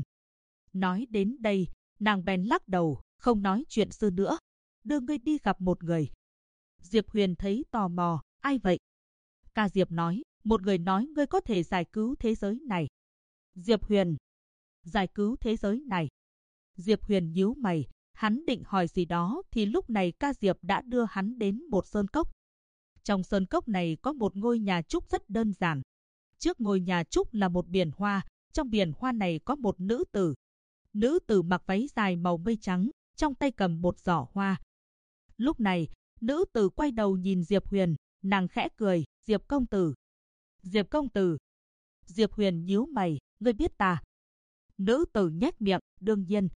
Nói đến đây, nàng bèn lắc đầu, không nói chuyện xưa nữa. Đưa ngươi đi gặp một người. Diệp Huyền thấy tò mò, ai vậy? Ca Diệp nói, một người nói ngươi có thể giải cứu thế giới này. Diệp Huyền, giải cứu thế giới này. Diệp Huyền nhíu mày, hắn định hỏi gì đó thì lúc này Ca Diệp đã đưa hắn đến một sơn cốc. Trong sơn cốc này có một ngôi nhà trúc rất đơn giản. Trước ngôi nhà trúc là một biển hoa, trong biển hoa này có một nữ tử. Nữ tử mặc váy dài màu mây trắng, trong tay cầm một giỏ hoa. Lúc này, nữ tử quay đầu nhìn Diệp Huyền, nàng khẽ cười, Diệp công tử. Diệp công tử. Diệp Huyền nhíu mày, ngươi biết ta? Nữ tử nhếch miệng, đương nhiên.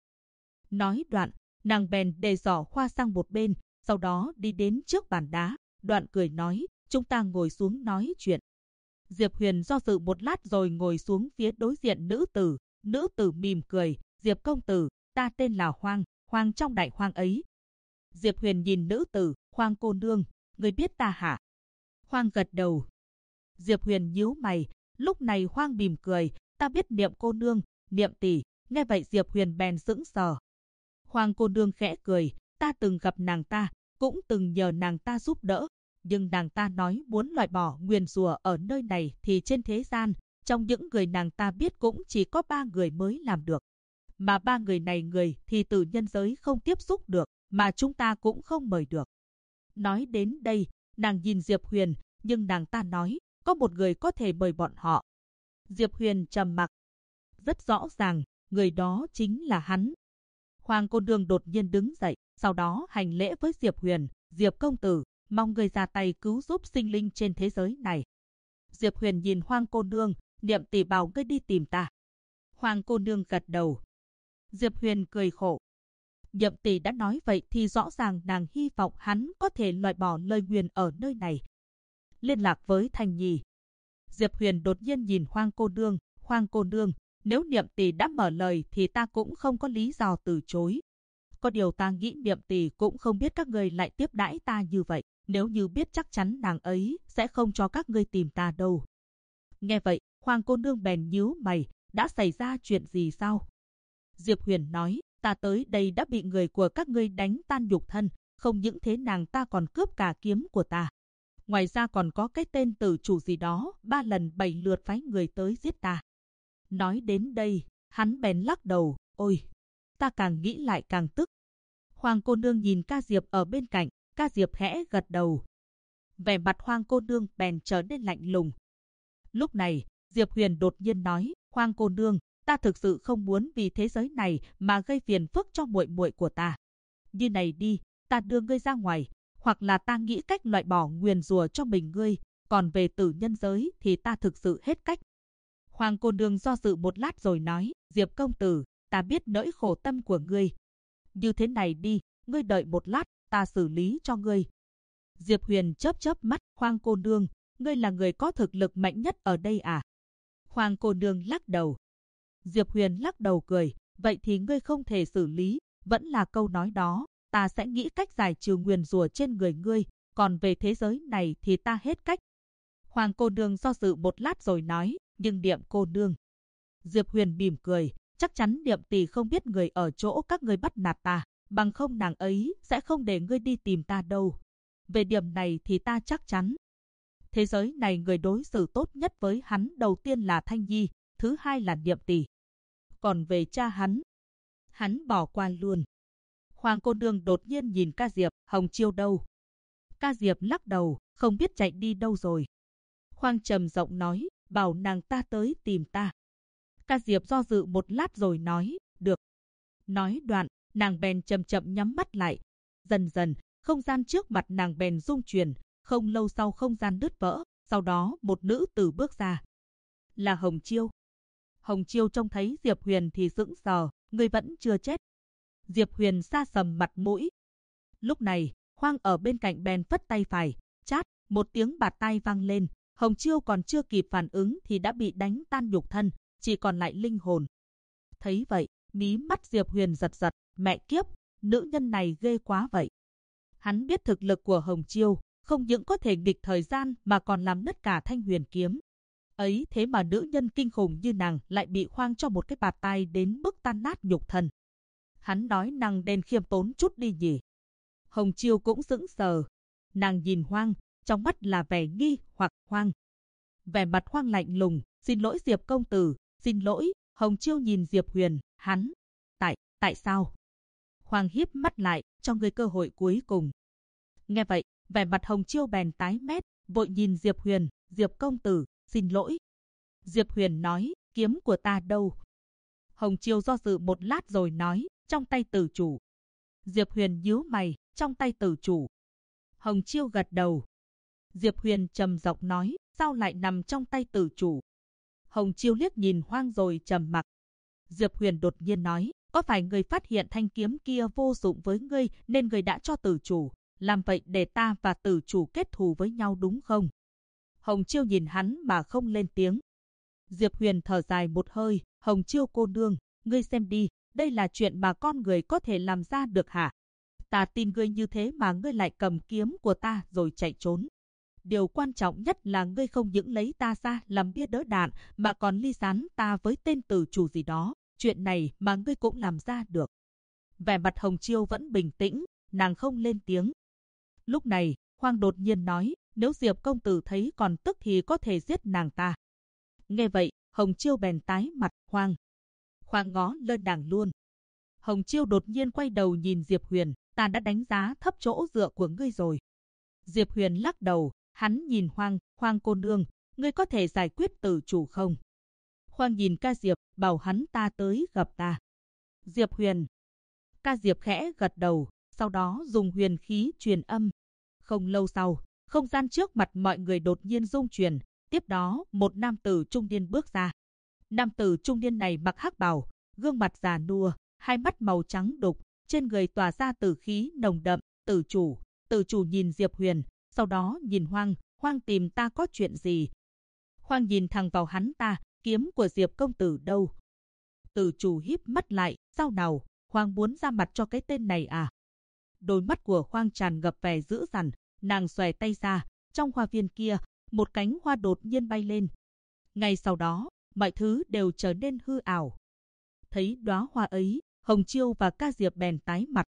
Nói đoạn, nàng bèn để giỏ hoa sang một bên, sau đó đi đến trước bàn đá, đoạn cười nói, chúng ta ngồi xuống nói chuyện. Diệp Huyền do dự một lát rồi ngồi xuống phía đối diện nữ tử mỉm cười, Diệp công tử, ta tên là Hoang, Hoang trong đại hoang ấy. Diệp Huyền nhìn nữ tử, Hoang cô nương, ngươi biết ta hả? Hoang gật đầu. Diệp Huyền nhíu mày, lúc này Hoang mỉm cười, ta biết Niệm cô nương, Niệm tỷ. Nghe vậy Diệp Huyền bèn sững sờ. Hoang cô nương khẽ cười, ta từng gặp nàng ta, cũng từng nhờ nàng ta giúp đỡ, nhưng nàng ta nói muốn loại bỏ nguyền rủa ở nơi này thì trên thế gian, trong những người nàng ta biết cũng chỉ có 3 người mới làm được. Mà 3 người này thì từ nhân giới không tiếp xúc được, mà chúng ta cũng không mời được. Nói đến đây, nàng nhìn Diệp Huyền, nhưng nàng ta nói, có một người có thể mời bọn họ. Diệp Huyền trầm mặc. Rất rõ ràng, người đó chính là hắn. Hoàng cô nương đột nhiên đứng dậy, sau đó hành lễ với Diệp Huyền, Diệp công tử, mong người ra tay cứu giúp sinh linh trên thế giới này. Diệp Huyền nhìn Hoang cô nương, Niệm tỷ bảo ngươi đi tìm ta. Hoang cô nương gật đầu. Diệp Huyền cười khổ. Niệm tỷ đã nói vậy thì rõ ràng nàng hy vọng hắn có thể loại bỏ lời nguyền ở nơi này. Liên lạc với Thanh Nhi. Diệp Huyền đột nhiên nhìn Hoang cô nương, nếu Niệm tỷ đã mở lời thì ta cũng không có lý do từ chối. Có điều ta nghĩ Niệm tỷ cũng không biết các ngươi lại tiếp đãi ta như vậy, nếu như biết chắc chắn nàng ấy sẽ không cho các ngươi tìm ta đâu. Nghe vậy, Hoang cô nương bèn nhíu mày, đã xảy ra chuyện gì sao? Diệp Huyền nói, ta tới đây đã bị người của các ngươi đánh tan nhục thân, không những thế nàng ta còn cướp cả kiếm của ta. Ngoài ra còn có cái tên tử chủ gì đó, 3 lần 7 lượt phái người tới giết ta. Nói đến đây, hắn bèn lắc đầu, ôi, ta càng nghĩ lại càng tức. Hoàng cô nương nhìn Ca Diệp ở bên cạnh, Ca Diệp khẽ gật đầu. Vẻ mặt Hoàng cô nương bèn trở nên lạnh lùng. Lúc này, Diệp Huyền đột nhiên nói, Hoàng cô nương, ta thực sự không muốn vì thế giới này mà gây phiền phức cho muội muội của ta. Như này đi, ta đưa ngươi ra ngoài, hoặc là ta nghĩ cách loại bỏ nguyền rủa cho mình ngươi, còn về tử nhân giới thì ta thực sự hết cách. Hoàng cô nương do dự một lát rồi nói, Diệp công tử, ta biết nỗi khổ tâm của ngươi. Như thế này đi, ngươi đợi một lát, ta xử lý cho ngươi. Diệp Huyền chớp chớp mắt, Hoàng cô nương, ngươi là người có thực lực mạnh nhất ở đây à? Hoàng cô nương lắc đầu. Diệp Huyền lắc đầu cười, vậy thì ngươi không thể xử lý, vẫn là câu nói đó, ta sẽ nghĩ cách giải trừ nguyền rủa trên người ngươi, còn về thế giới này thì ta hết cách. Hoàng cô nương do dự một lát rồi nói, nhưng Niệm cô nương. Diệp Huyền mỉm cười, chắc chắn Niệm tỷ không biết người ở chỗ các ngươi bắt nạt ta, bằng không nàng ấy sẽ không để ngươi đi tìm ta đâu. Về điểm này thì ta chắc chắn. Thế giới này người đối xử tốt nhất với hắn đầu tiên là Thanh Nhi, thứ hai là Niệm tỷ. Còn về cha hắn bỏ qua luôn. Hoàng cô nương đột nhiên nhìn Ca Diệp, Hồng Chiêu đâu? Ca Diệp lắc đầu, không biết chạy đi đâu rồi. Hoàng trầm giọng nói, bảo nàng ta tới tìm ta. Ca Diệp do dự một lát rồi nói, được. Nói đoạn, nàng bèn chậm chậm nhắm mắt lại. Dần dần, không gian trước mặt nàng bèn rung chuyển, không lâu sau không gian đứt vỡ, sau đó một nữ tử bước ra. Là Hồng Chiêu. Hồng Chiêu trông thấy Diệp Huyền thì sững sờ, người vẫn chưa chết. Diệp Huyền sa sầm mặt mũi. Lúc này, Hoang ở bên cạnh bèn phất tay phải, chát, một tiếng bạt tai vang lên. Hồng Chiêu còn chưa kịp phản ứng thì đã bị đánh tan nhục thân, chỉ còn lại linh hồn. Thấy vậy, mí mắt Diệp Huyền giật giật, mẹ kiếp, nữ nhân này ghê quá vậy. Hắn biết thực lực của Hồng Chiêu, không những có thể nghịch thời gian mà còn làm nứt cả thanh huyền kiếm. Ấy thế mà nữ nhân kinh khủng như nàng lại bị Hoang cho một cái bạt tai đến mức tan nát nhục thân. Hắn nói nàng đen khiêm tốn chút đi nhỉ. Hồng Chiêu cũng sững sờ. Nàng nhìn Hoang, trong mắt là vẻ nghi hoặc Hoang. Vẻ mặt Hoang lạnh lùng, xin lỗi Diệp công tử, xin lỗi. Hồng Chiêu nhìn Diệp Huyền, hắn. Tại sao? Hoang híp mắt lại, cho người cơ hội cuối cùng. Nghe vậy, Vẻ mặt Hồng Chiêu bèn tái mét, vội nhìn Diệp Huyền, Diệp công tử, xin lỗi. Diệp Huyền nói, kiếm của ta đâu? Hồng Chiêu do dự một lát rồi nói, trong tay tử chủ. Diệp Huyền nhíu mày, trong tay tử chủ. Hồng Chiêu gật đầu. Diệp Huyền trầm giọng nói, sao lại nằm trong tay tử chủ? Hồng Chiêu liếc nhìn Hoang rồi trầm mặc. Diệp Huyền đột nhiên nói, có phải người phát hiện thanh kiếm kia vô dụng với ngươi nên người đã cho tử chủ, làm vậy để ta và tử chủ kết thù với nhau đúng không? Hồng Chiêu nhìn hắn mà không lên tiếng. Diệp Huyền thở dài một hơi, Hồng Chiêu cô nương, ngươi xem đi, đây là chuyện mà con người có thể làm ra được hả? Ta tin ngươi như thế mà ngươi lại cầm kiếm của ta rồi chạy trốn. Điều quan trọng nhất là ngươi không những lấy ta ra làm bia đỡ đạn mà còn ly gián ta với tên tử chủ gì đó. Chuyện này mà ngươi cũng làm ra được. Vẻ mặt Hồng Chiêu vẫn bình tĩnh, nàng không lên tiếng. Lúc này, Hoang đột nhiên nói, nếu Diệp công tử thấy còn tức thì có thể giết nàng ta. Nghe vậy, Hồng Chiêu bèn tái mặt Hoang. Hoang ngó lơ nàng luôn. Hồng Chiêu đột nhiên quay đầu nhìn Diệp Huyền, ta đã đánh giá thấp chỗ dựa của ngươi rồi. Diệp Huyền lắc đầu, hắn nhìn Hoang, Hoang cô nương, ngươi có thể giải quyết tử chủ không? Hoang nhìn Ca Diệp, bảo hắn ta tới gặp ta. Diệp Huyền. Ca Diệp khẽ gật đầu, sau đó dùng huyền khí truyền âm. Không lâu sau, không gian trước mặt mọi người đột nhiên rung chuyển, tiếp đó một nam tử trung niên bước ra. Nam tử trung niên này mặc hắc bào, gương mặt già nua, hai mắt màu trắng đục, trên người tỏa ra tử khí nồng đậm. Tử chủ nhìn Diệp Huyền, sau đó nhìn Hoang, Hoang tìm ta có chuyện gì? Hoang nhìn thẳng vào hắn ta, kiếm của Diệp công tử đâu? Tử chủ híp mắt lại, sao nào, Hoang muốn ra mặt cho cái tên này à? Đôi mắt của Hoang tràn ngập vẻ dữ dằn, nàng xòe tay ra, trong hoa viên kia, một cánh hoa đột nhiên bay lên. Ngay sau đó, mọi thứ đều trở nên hư ảo. Thấy đóa hoa ấy, Hồng Chiêu và Ca Diệp bèn tái mặt.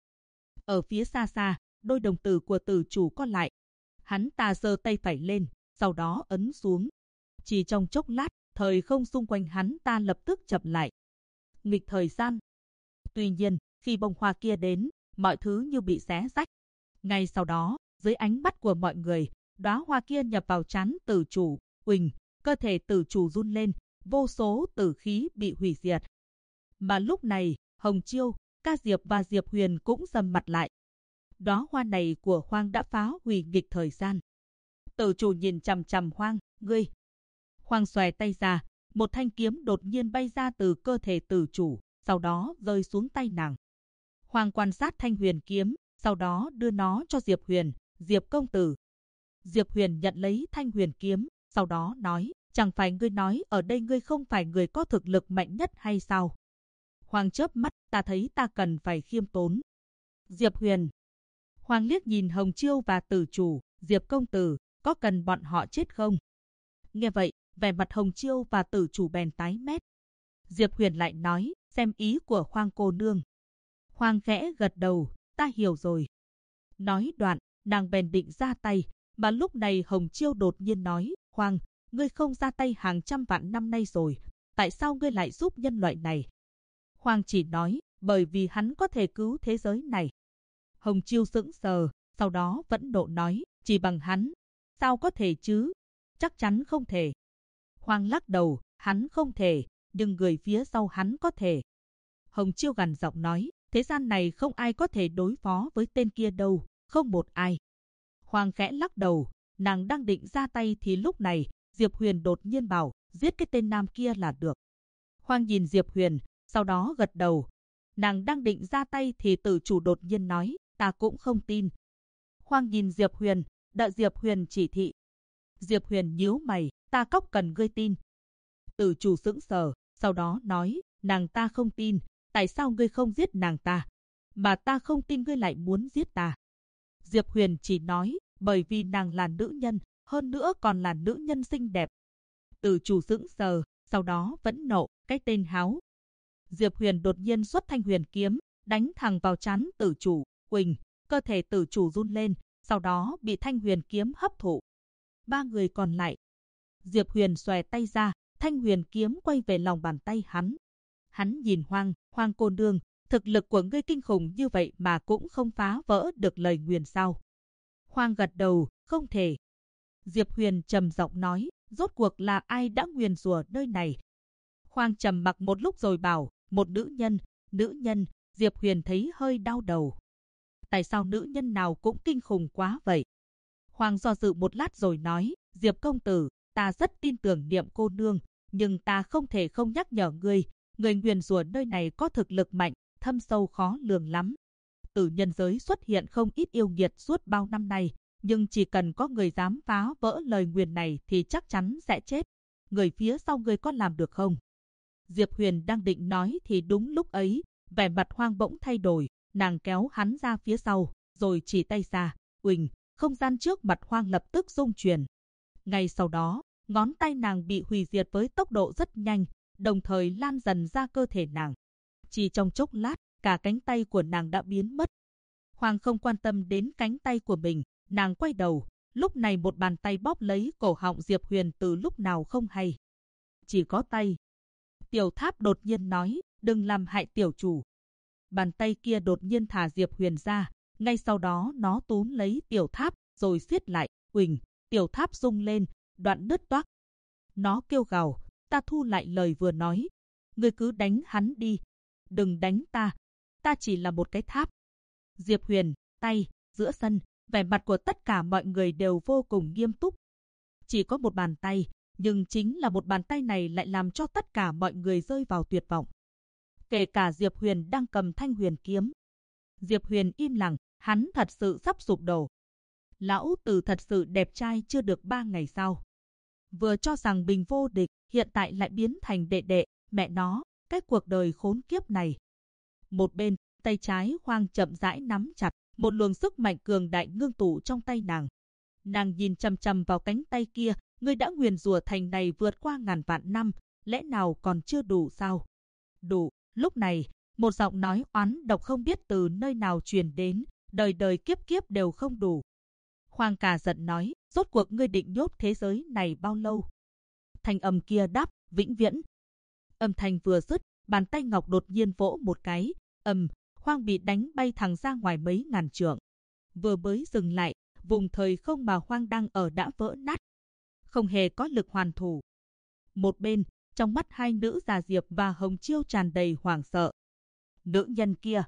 Ở phía xa xa, đôi đồng tử của tử chủ co lại. Hắn ta giơ tay phải lên, sau đó ấn xuống. Chỉ trong chốc lát, thời không xung quanh hắn ta lập tức chậm lại. Nghịch thời gian. Tuy nhiên, khi bông hoa kia đến, mọi thứ như bị xé rách. Ngay sau đó, dưới ánh mắt của mọi người, đóa hoa kia nhập vào trán tử chủ, uỳnh, cơ thể tử chủ run lên, vô số tử khí bị hủy diệt. Mà lúc này, Hồng Chiêu, Ca Diệp và Diệp Huyền cũng sầm mặt lại. Đóa hoa này của Hoang đã phá hủy nghịch thời gian. Tử chủ nhìn chằm chằm Hoang, ngươi. Hoang xòe tay ra, một thanh kiếm đột nhiên bay ra từ cơ thể tử chủ, sau đó rơi xuống tay nàng. Hoang quan sát thanh huyền kiếm, sau đó đưa nó cho Diệp Huyền, Diệp công tử. Diệp Huyền nhận lấy thanh huyền kiếm, sau đó nói, chẳng phải ngươi nói ở đây ngươi không phải người có thực lực mạnh nhất hay sao? Hoang chớp mắt, ta thấy ta cần phải khiêm tốn. Diệp Huyền. Hoang liếc nhìn Hồng Chiêu và tử chủ, Diệp công tử, có cần bọn họ chết không? Nghe vậy, vẻ mặt Hồng Chiêu và tử chủ bèn tái mét. Diệp Huyền lại nói, xem ý của Hoang cô nương. Hoang khẽ gật đầu, ta hiểu rồi. Nói đoạn, nàng bèn định ra tay, mà lúc này Hồng Chiêu đột nhiên nói, Hoang, ngươi không ra tay hàng trăm vạn năm nay rồi, tại sao ngươi lại giúp nhân loại này? Hoang chỉ nói, bởi vì hắn có thể cứu thế giới này. Hồng Chiêu sững sờ, sau đó vẫn nộ nói, chỉ bằng hắn, sao có thể chứ? Chắc chắn không thể. Hoang lắc đầu, hắn không thể, nhưng người phía sau hắn có thể. Hồng Chiêu gằn giọng nói, thế gian này không ai có thể đối phó với tên kia đâu, không một ai. Hoang khẽ lắc đầu, nàng đang định ra tay thì lúc này, Diệp Huyền đột nhiên bảo, giết cái tên nam kia là được. Hoang nhìn Diệp Huyền, sau đó gật đầu. Nàng đang định ra tay thì tử chủ đột nhiên nói, ta cũng không tin. Hoang nhìn Diệp Huyền, đợi Diệp Huyền chỉ thị. Diệp Huyền nhíu mày, ta cóc cần ngươi tin. Tử chủ sững sờ, sau đó nói, nàng ta không tin, tại sao ngươi không giết nàng ta? Mà ta không tin ngươi lại muốn giết ta. Diệp Huyền chỉ nói, bởi vì nàng là nữ nhân, hơn nữa còn là nữ nhân xinh đẹp. Tử chủ sững sờ, sau đó vẫn nộ, cái tên háo. Diệp Huyền đột nhiên xuất thanh huyền kiếm, đánh thẳng vào trán tử chủ, uỳnh, cơ thể tử chủ run lên, sau đó bị thanh huyền kiếm hấp thụ. Ba người còn lại. Diệp Huyền xòe tay ra, thanh huyền kiếm quay về lòng bàn tay hắn. Hắn nhìn Hoang, Hoang cô nương, thực lực của ngươi kinh khủng như vậy mà cũng không phá vỡ được lời nguyền sao? Hoang gật đầu, không thể. Diệp Huyền trầm giọng nói, rốt cuộc là ai đã nguyền rủa nơi này? Hoang trầm mặc một lúc rồi bảo, một nữ nhân, Diệp Huyền thấy hơi đau đầu. Tại sao nữ nhân nào cũng kinh khủng quá vậy? Hoang do dự một lát rồi nói, Diệp công tử, ta rất tin tưởng Niệm cô nương, nhưng ta không thể không nhắc nhở người nguyền rủa nơi này có thực lực mạnh, thâm sâu khó lường lắm. Từ nhân giới xuất hiện không ít yêu nghiệt suốt bao năm nay, nhưng chỉ cần có người dám phá vỡ lời nguyền này thì chắc chắn sẽ chết. Người phía sau người có làm được không? Diệp Huyền đang định nói thì đúng lúc ấy, vẻ mặt Hoang bỗng thay đổi, nàng kéo hắn ra phía sau, rồi chỉ tay ra, uỳnh, không gian trước mặt Hoang lập tức rung chuyển. Ngay sau đó, ngón tay nàng bị hủy diệt với tốc độ rất nhanh, đồng thời lan dần ra cơ thể nàng. Chỉ trong chốc lát, cả cánh tay của nàng đã biến mất. Hoang không quan tâm đến cánh tay của mình, nàng quay đầu, lúc này một bàn tay bóp lấy cổ họng Diệp Huyền từ lúc nào không hay. Chỉ có tay. Tiểu Tháp đột nhiên nói, đừng làm hại tiểu chủ. Bàn tay kia đột nhiên thả Diệp Huyền ra, ngay sau đó nó túm lấy Tiểu Tháp, rồi siết lại, uỳnh, Tiểu Tháp rung lên, đoạn đứt toác. Nó kêu gào, ta thu lại lời vừa nói. Ngươi cứ đánh hắn đi. Đừng đánh ta. Ta chỉ là một cái tháp. Diệp Huyền, tay, giữa sân, vẻ mặt của tất cả mọi người đều vô cùng nghiêm túc. Chỉ có một bàn tay, nhưng chính là một bàn tay này lại làm cho tất cả mọi người rơi vào tuyệt vọng. Kể cả Diệp Huyền đang cầm thanh huyền kiếm. Diệp Huyền im lặng, hắn thật sự sắp sụp đổ. Lão tử thật sự đẹp trai chưa được 3 ngày sau. Vừa cho rằng mình vô địch, hiện tại lại biến thành đệ đệ, mẹ nó, cái cuộc đời khốn kiếp này. Một bên, tay trái Hoang chậm rãi nắm chặt, một luồng sức mạnh cường đại ngưng tụ trong tay nàng. Nàng nhìn chằm chằm vào cánh tay kia, ngươi đã nguyền rủa thành này vượt qua ngàn vạn năm, lẽ nào còn chưa đủ sao? Đủ. Lúc này, một giọng nói oán độc không biết từ nơi nào truyền đến, đời đời kiếp kiếp đều không đủ. Hoang cả giận nói, rốt cuộc ngươi định nhốt thế giới này bao lâu? Thanh âm kia đáp, vĩnh viễn. Âm thanh vừa dứt, bàn tay ngọc đột nhiên vỗ một cái, Hoang bị đánh bay thẳng ra ngoài mấy ngàn trượng. Vừa mới dừng lại, vùng thời không mà Hoang đang ở đã vỡ nát. Không hề có lực hoàn thủ. Một bên, trong mắt hai nữ già Diệp và Hồng Chiêu tràn đầy hoảng sợ. Nữ nhân kia.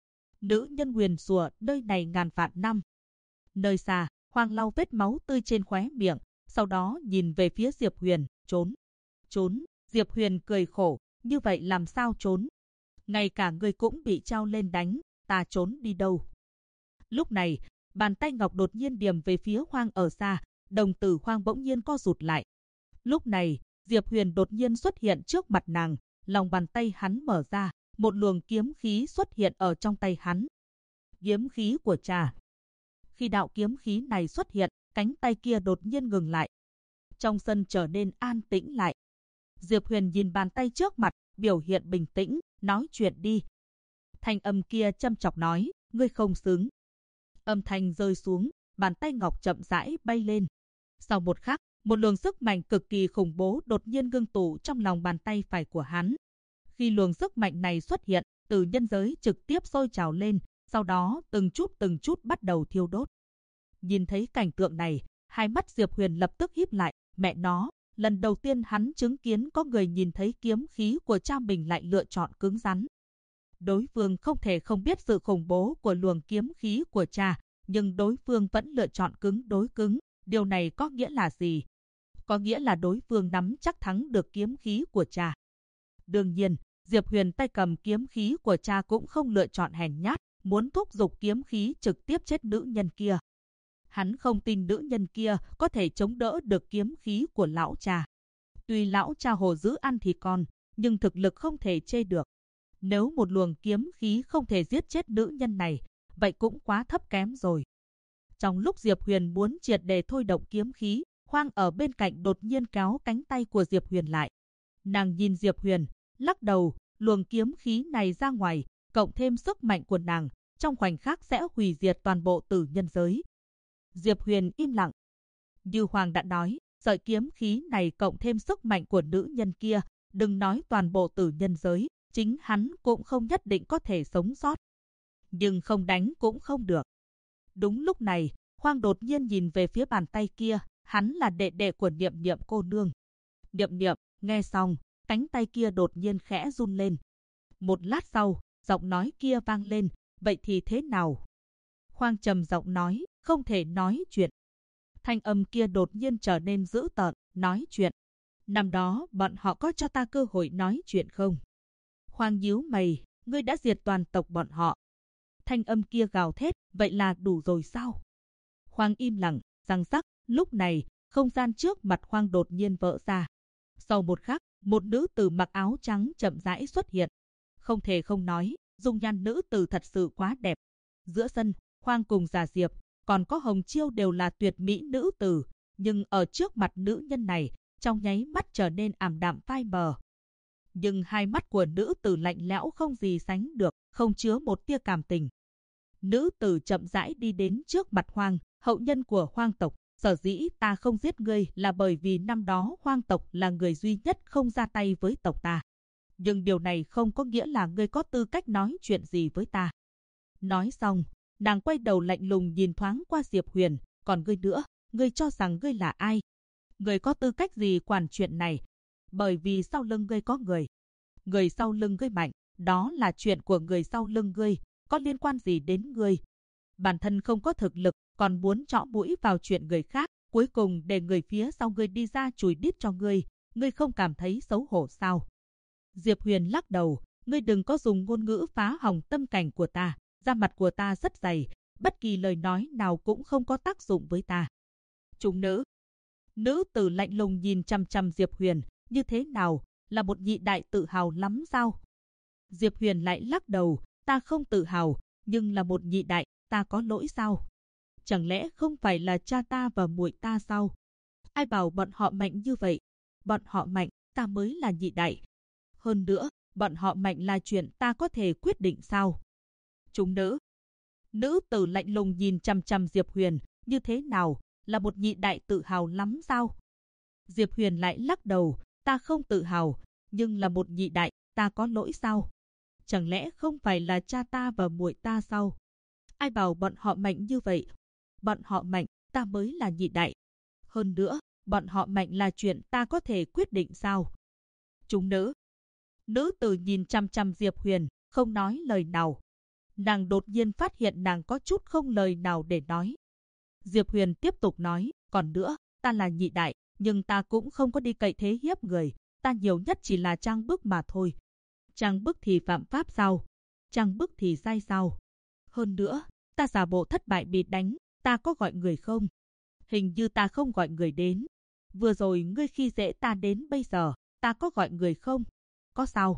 Nữ nhân nguyền rủa nơi này ngàn vạn năm. Nơi xa, Hoang lau vết máu tươi trên khóe miệng, sau đó nhìn về phía Diệp Huyền, trốn. Trốn, Diệp Huyền cười khổ, như vậy làm sao trốn? Ngay cả người cũng bị trao lên đánh, ta trốn đi đâu? Lúc này, bàn tay ngọc đột nhiên điểm về phía Hoang ở xa, đồng tử Hoang bỗng nhiên co rụt lại. Lúc này, Diệp Huyền đột nhiên xuất hiện trước mặt nàng, lòng bàn tay hắn mở ra, một luồng kiếm khí xuất hiện ở trong tay hắn. Kiếm khí của cha. Khi đạo kiếm khí này xuất hiện, cánh tay kia đột nhiên ngừng lại. Trong sân trở nên an tĩnh lại. Diệp Huyền nhìn bàn tay trước mặt, biểu hiện bình tĩnh, nói chuyện đi. Thanh âm kia châm chọc nói, ngươi không xứng. Âm thanh rơi xuống, bàn tay ngọc chậm rãi bay lên. Sau một khắc, một luồng sức mạnh cực kỳ khủng bố đột nhiên ngưng tụ trong lòng bàn tay phải của hắn. Khi luồng sức mạnh này xuất hiện, từ nhân giới trực tiếp sôi trào lên, sau đó từng chút bắt đầu thiêu đốt. Nhìn thấy cảnh tượng này, hai mắt Diệp Huyền lập tức híp lại, mẹ nó, lần đầu tiên hắn chứng kiến có người nhìn thấy kiếm khí của cha mình lại lựa chọn cứng rắn. Đối phương không thể không biết sự khủng bố của luồng kiếm khí của cha, nhưng đối phương vẫn lựa chọn cứng đối cứng. Điều này có nghĩa là gì? Có nghĩa là đối phương nắm chắc thắng được kiếm khí của cha. Đương nhiên, Diệp Huyền tay cầm kiếm khí của cha cũng không lựa chọn hèn nhát, muốn thúc giục kiếm khí trực tiếp chết nữ nhân kia. Hắn không tin nữ nhân kia có thể chống đỡ được kiếm khí của lão cha. Tuy lão cha hồ dữ ăn thì con, nhưng thực lực không thể chê được. Nếu một luồng kiếm khí không thể giết chết nữ nhân này, vậy cũng quá thấp kém rồi. Trong lúc Diệp Huyền muốn triệt để thôi động kiếm khí, Hoang ở bên cạnh đột nhiên kéo cánh tay của Diệp Huyền lại. Nàng nhìn Diệp Huyền, lắc đầu, luồng kiếm khí này ra ngoài, cộng thêm sức mạnh của nàng, trong khoảnh khắc sẽ hủy diệt toàn bộ tử nhân giới. Diệp Huyền im lặng. Như Hoàng đã nói, sợi kiếm khí này cộng thêm sức mạnh của nữ nhân kia, đừng nói toàn bộ tử nhân giới, chính hắn cũng không nhất định có thể sống sót. Nhưng không đánh cũng không được. Đúng lúc này, Khoang đột nhiên nhìn về phía bàn tay kia, hắn là đệ đệ của Niệm Niệm cô nương. Niệm Niệm, nghe xong, cánh tay kia đột nhiên khẽ run lên. Một lát sau, giọng nói kia vang lên, vậy thì thế nào? Khoang trầm giọng nói, không thể nói chuyện. Thanh âm kia đột nhiên trở nên dữ tợn, nói chuyện. Năm đó, bọn họ có cho ta cơ hội nói chuyện không? Khoang nhíu mày, ngươi đã diệt toàn tộc bọn họ. Thanh âm kia gào thét, vậy là đủ rồi sao? Khoang im lặng, răng rắc, lúc này, không gian trước mặt Khoang đột nhiên vỡ ra. Sau một khắc, một nữ tử mặc áo trắng chậm rãi xuất hiện. Không thể không nói, dung nhan nữ tử thật sự quá đẹp. Giữa sân, Khoang cùng Già Diệp, còn có Hồng Chiêu đều là tuyệt mỹ nữ tử, nhưng ở trước mặt nữ nhân này, trong nháy mắt trở nên ảm đạm phai mờ. Nhưng hai mắt của nữ tử lạnh lẽo không gì sánh được, không chứa một tia cảm tình. Nữ tử chậm rãi đi đến trước mặt Hoang, hậu nhân của Hoang tộc. Sở dĩ ta không giết ngươi là bởi vì năm đó Hoang tộc là người duy nhất không ra tay với tộc ta. Nhưng điều này không có nghĩa là ngươi có tư cách nói chuyện gì với ta. Nói xong, nàng quay đầu lạnh lùng nhìn thoáng qua Diệp Huyền, còn ngươi nữa, ngươi cho rằng ngươi là ai? Ngươi có tư cách gì quản chuyện này? Bởi vì sau lưng ngươi có người. Người sau lưng ngươi mạnh, đó là chuyện của người sau lưng ngươi, có liên quan gì đến ngươi? Bản thân không có thực lực, còn muốn trõ mũi vào chuyện người khác, cuối cùng để người phía sau ngươi đi ra chùi đít cho ngươi không cảm thấy xấu hổ sao? Diệp Huyền lắc đầu, ngươi đừng có dùng ngôn ngữ phá hỏng tâm cảnh của ta, da mặt của ta rất dày, bất kỳ lời nói nào cũng không có tác dụng với ta. Chúng nữ. Nữ tử lạnh lùng nhìn chằm chằm Diệp Huyền, như thế nào, là một nhị đại tự hào lắm sao? Diệp Huyền lại lắc đầu, ta không tự hào, nhưng là một nhị đại, ta có lỗi sao? Chẳng lẽ không phải là cha ta và muội ta sao? Ai bảo bọn họ mạnh như vậy? Bọn họ mạnh, ta mới là nhị đại. Hơn nữa, bọn họ mạnh là chuyện ta có thể quyết định sao? Chúng nữ. Nữ tử lạnh lùng nhìn chằm chằm Diệp Huyền, như thế nào, là một nhị đại tự hào lắm sao? Diệp Huyền lại lắc đầu, ta không tự hào, nhưng là một nhị đại, ta có lỗi sao? Chẳng lẽ không phải là cha ta và muội ta sao? Ai bảo bọn họ mạnh như vậy? Bọn họ mạnh, ta mới là nhị đại. Hơn nữa, bọn họ mạnh là chuyện ta có thể quyết định sao? Chúng nữ. Nữ tử nhìn chằm chằm Diệp Huyền, không nói lời nào. Nàng đột nhiên phát hiện nàng có chút không lời nào để nói. Diệp Huyền tiếp tục nói, còn nữa, ta là nhị đại, nhưng ta cũng không có đi cậy thế hiếp người, ta nhiều nhất chỉ là trang bức mà thôi. Trang bức thì phạm pháp sao? Trang bức thì sai sao? Hơn nữa, ta giả bộ thất bại bị đánh, ta có gọi người không? Hình như ta không gọi người đến. Vừa rồi ngươi khi dễ ta đến bây giờ, ta có gọi người không? Có sao?